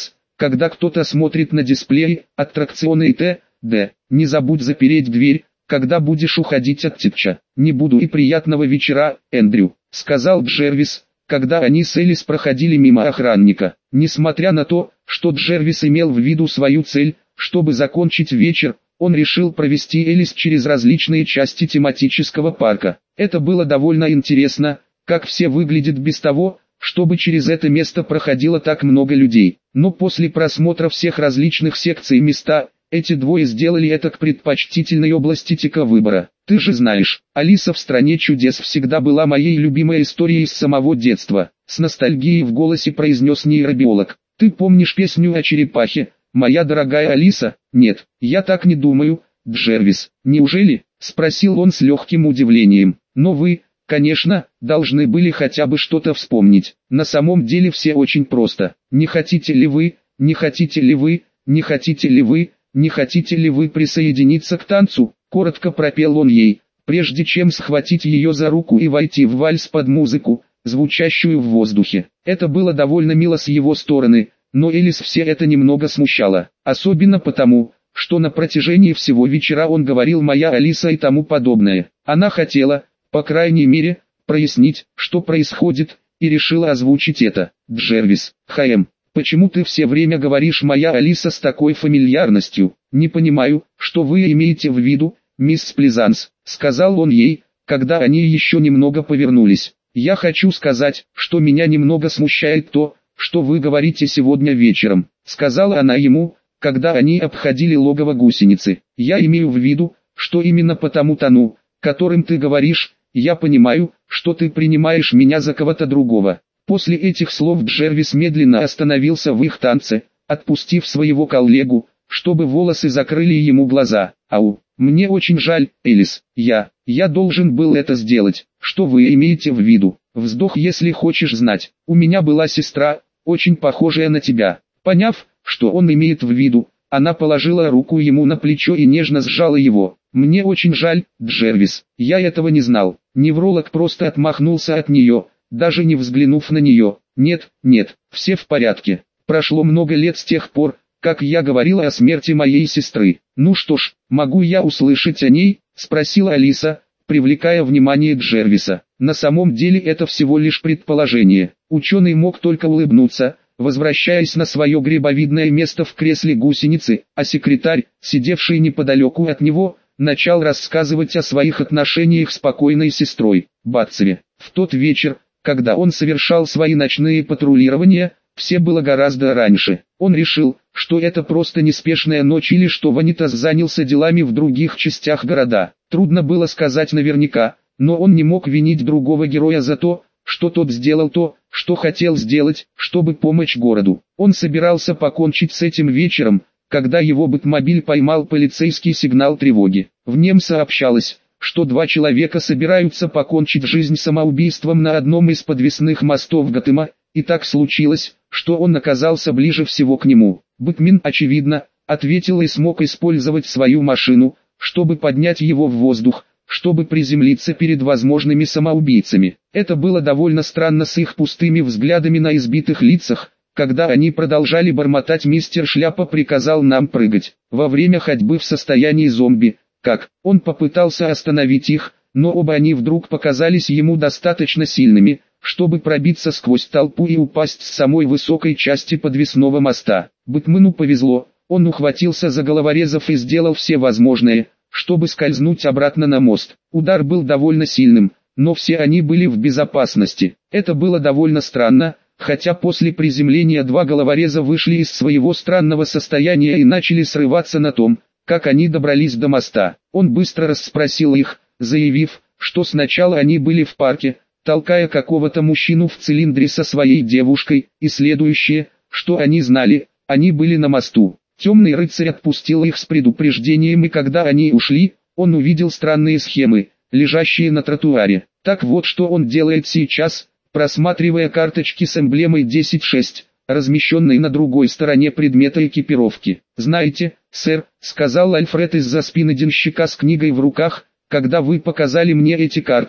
Speaker 1: когда кто-то смотрит на дисплей, аттракционы и т.д. Не забудь запереть дверь, когда будешь уходить от Титча. Не буду и приятного вечера, Эндрю, сказал Джервис, когда они с Элис проходили мимо охранника. Несмотря на то, что Джервис имел в виду свою цель, чтобы закончить вечер, он решил провести Элис через различные части тематического парка. Это было довольно интересно, как все выглядит без того, чтобы через это место проходило так много людей. Но после просмотра всех различных секций и места, эти двое сделали это к предпочтительной области тика выбора. Ты же знаешь, Алиса в стране чудес всегда была моей любимой историей с самого детства. С ностальгией в голосе произнес нейробиолог. Ты помнишь песню о черепахе, моя дорогая Алиса? Нет, я так не думаю, Джервис. Неужели? Спросил он с легким удивлением. Но вы, конечно, должны были хотя бы что-то вспомнить. На самом деле все очень просто. Не хотите ли вы, не хотите ли вы, не хотите ли вы, не хотите ли вы присоединиться к танцу? Коротко пропел он ей, прежде чем схватить ее за руку и войти в вальс под музыку, звучащую в воздухе. Это было довольно мило с его стороны, но Элис все это немного смущало. Особенно потому, что на протяжении всего вечера он говорил «моя Алиса» и тому подобное. Она хотела, по крайней мере, прояснить, что происходит, и решила озвучить это. Джервис, Хэм, почему ты все время говоришь «моя Алиса» с такой фамильярностью? Не понимаю, что вы имеете в виду, мисс Плезанс, сказал он ей, когда они еще немного повернулись. Я хочу сказать, что меня немного смущает то, что вы говорите сегодня вечером, сказала она ему, когда они обходили логово гусеницы. Я имею в виду, что именно по тому тону, которым ты говоришь, я понимаю, что ты принимаешь меня за кого-то другого. После этих слов Джервис медленно остановился в их танце, отпустив своего коллегу, чтобы волосы закрыли ему глаза. Ау, мне очень жаль, Элис, я, я должен был это сделать. Что вы имеете в виду? Вздох, если хочешь знать. У меня была сестра, очень похожая на тебя. Поняв, что он имеет в виду, она положила руку ему на плечо и нежно сжала его. Мне очень жаль, Джервис, я этого не знал. Невролог просто отмахнулся от нее, даже не взглянув на нее. Нет, нет, все в порядке. Прошло много лет с тех пор, как я говорила о смерти моей сестры. Ну что ж, могу я услышать о ней? Спросила Алиса, привлекая внимание Джервиса. На самом деле это всего лишь предположение. Ученый мог только улыбнуться, возвращаясь на свое грибовидное место в кресле гусеницы, а секретарь, сидевший неподалеку от него, начал рассказывать о своих отношениях с покойной сестрой, Батцеве. В тот вечер, когда он совершал свои ночные патрулирования, все было гораздо раньше. Он решил, что это просто неспешная ночь или что Ванитас занялся делами в других частях города. Трудно было сказать наверняка, но он не мог винить другого героя за то, что тот сделал то, что хотел сделать, чтобы помочь городу. Он собирался покончить с этим вечером, когда его бэтмобиль поймал полицейский сигнал тревоги. В нем сообщалось, что два человека собираются покончить жизнь самоубийством на одном из подвесных мостов Готэма, и так случилось, что он оказался ближе всего к нему. Бэтмен, очевидно, ответил и смог использовать свою машину, чтобы поднять его в воздух, чтобы приземлиться перед возможными самоубийцами. Это было довольно странно с их пустыми взглядами на избитых лицах, когда они продолжали бормотать «Мистер Шляпа приказал нам прыгать». Во время ходьбы в состоянии зомби, как он попытался остановить их, но оба они вдруг показались ему достаточно сильными, чтобы пробиться сквозь толпу и упасть с самой высокой части подвесного моста. Бэтмену повезло, он ухватился за головорезов и сделал все возможное, чтобы скользнуть обратно на мост. Удар был довольно сильным, но все они были в безопасности. Это было довольно странно, хотя после приземления два головореза вышли из своего странного состояния и начали срываться на том, как они добрались до моста. Он быстро расспросил их, заявив, что сначала они были в парке, толкая какого-то мужчину в цилиндре со своей девушкой, и следующее, что они знали, они были на мосту. Темный рыцарь отпустил их с предупреждением, и когда они ушли, он увидел странные схемы, лежащие на тротуаре. Так вот что он делает сейчас, просматривая карточки с эмблемой десять шесть, размещенной на другой стороне предмета экипировки. «Знаете, сэр», — сказал Альфред из-за спины денщика с книгой в руках, «когда вы показали мне эти карты,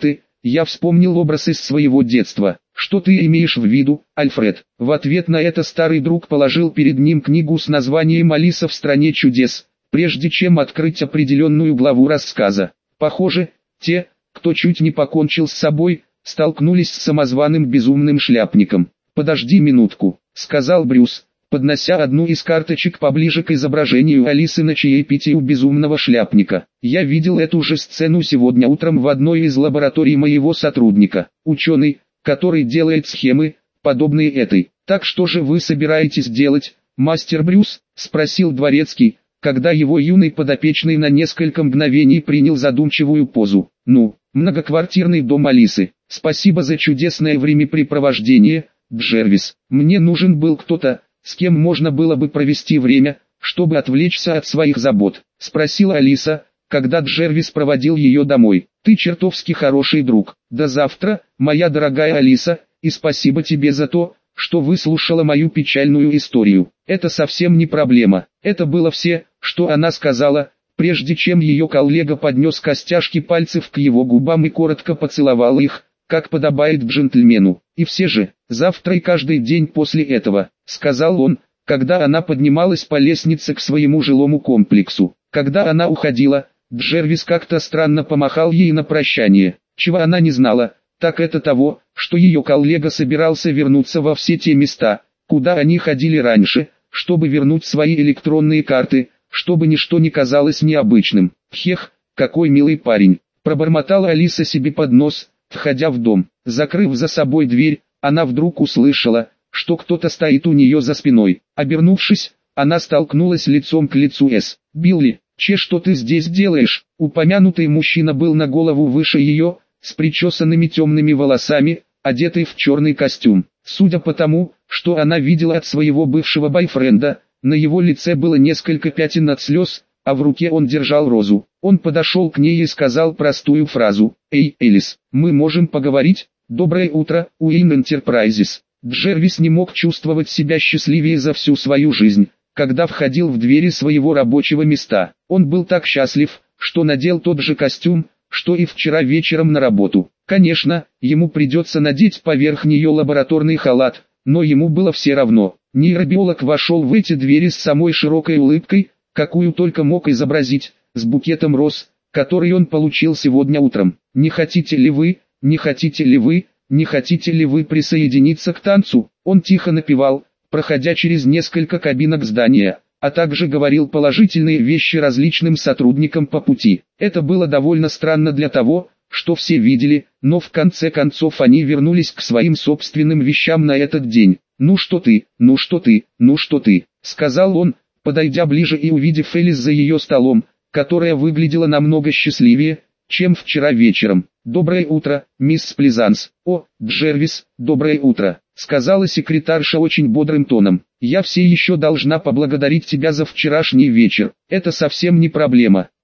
Speaker 1: Я вспомнил образ из своего детства. Что ты имеешь в виду, Альфред? В ответ на это старый друг положил перед ним книгу с названием «Алиса в стране чудес», прежде чем открыть определенную главу рассказа. Похоже, те, кто чуть не покончил с собой, столкнулись с самозваным безумным шляпником. «Подожди минутку», — сказал Брюс, поднося одну из карточек поближе к изображению Алисы на чаепитии у безумного шляпника. «Я видел эту же сцену сегодня утром в одной из лабораторий моего сотрудника. Ученый, который делает схемы, подобные этой. Так что же вы собираетесь делать, мастер Брюс?» — спросил дворецкий, когда его юный подопечный на несколько мгновений принял задумчивую позу. «Ну, многоквартирный дом Алисы. Спасибо за чудесное времяпрепровождение, Джервис. Мне нужен был кто-то, с кем можно было бы провести время, чтобы отвлечься от своих забот», — спросила Алиса, когда Джервис проводил ее домой. «Ты чертовски хороший друг. До завтра, моя дорогая Алиса, и спасибо тебе за то, что выслушала мою печальную историю. Это совсем не проблема». Это было все, что она сказала, прежде чем ее коллега поднес костяшки пальцев к его губам и коротко поцеловал их, как подобает джентльмену. «И все же, завтра и каждый день после этого», — сказал он, когда она поднималась по лестнице к своему жилому комплексу. Когда она уходила, Джервис как-то странно помахал ей на прощание. Чего она не знала, так это того, что ее коллега собирался вернуться во все те места, куда они ходили раньше, чтобы вернуть свои электронные карты, чтобы ничто не казалось необычным. «Хех, какой милый парень», — пробормотала Алиса себе под нос, входя в дом. Закрыв за собой дверь, она вдруг услышала, что кто-то стоит у нее за спиной. Обернувшись, она столкнулась лицом к лицу с. «Билли, че, что ты здесь делаешь?» Упомянутый мужчина был на голову выше ее, с причесанными темными волосами, одетый в черный костюм. Судя по тому, что она видела от своего бывшего бойфренда, на его лице было несколько пятен от слез, а в руке он держал розу. Он подошел к ней и сказал простую фразу: «Эй, Элис, мы можем поговорить?» «Доброе утро, Уин Энтерпрайзес». Джервис не мог чувствовать себя счастливее за всю свою жизнь, когда входил в двери своего рабочего места. Он был так счастлив, что надел тот же костюм, что и вчера вечером на работу. Конечно, ему придется надеть поверх нее лабораторный халат, но ему было все равно. Нейробиолог вошел в эти двери с самой широкой улыбкой, какую только мог изобразить, с букетом роз, который он получил сегодня утром. «Не хотите ли вы, не хотите ли вы, не хотите ли вы присоединиться к танцу?» Он тихо напевал, проходя через несколько кабинок здания, а также говорил положительные вещи различным сотрудникам по пути. Это было довольно странно для того, что все видели, но в конце концов они вернулись к своим собственным вещам на этот день. «Ну что ты, ну что ты, ну что ты», — сказал он, подойдя ближе и увидев Элис за ее столом, которая выглядела намного счастливее, чем вчера вечером. «Доброе утро, мисс Плезанс». «О, Джервис, доброе утро», — сказала секретарша очень бодрым тоном. «Я все еще должна поблагодарить тебя за вчерашний вечер. Это совсем не проблема.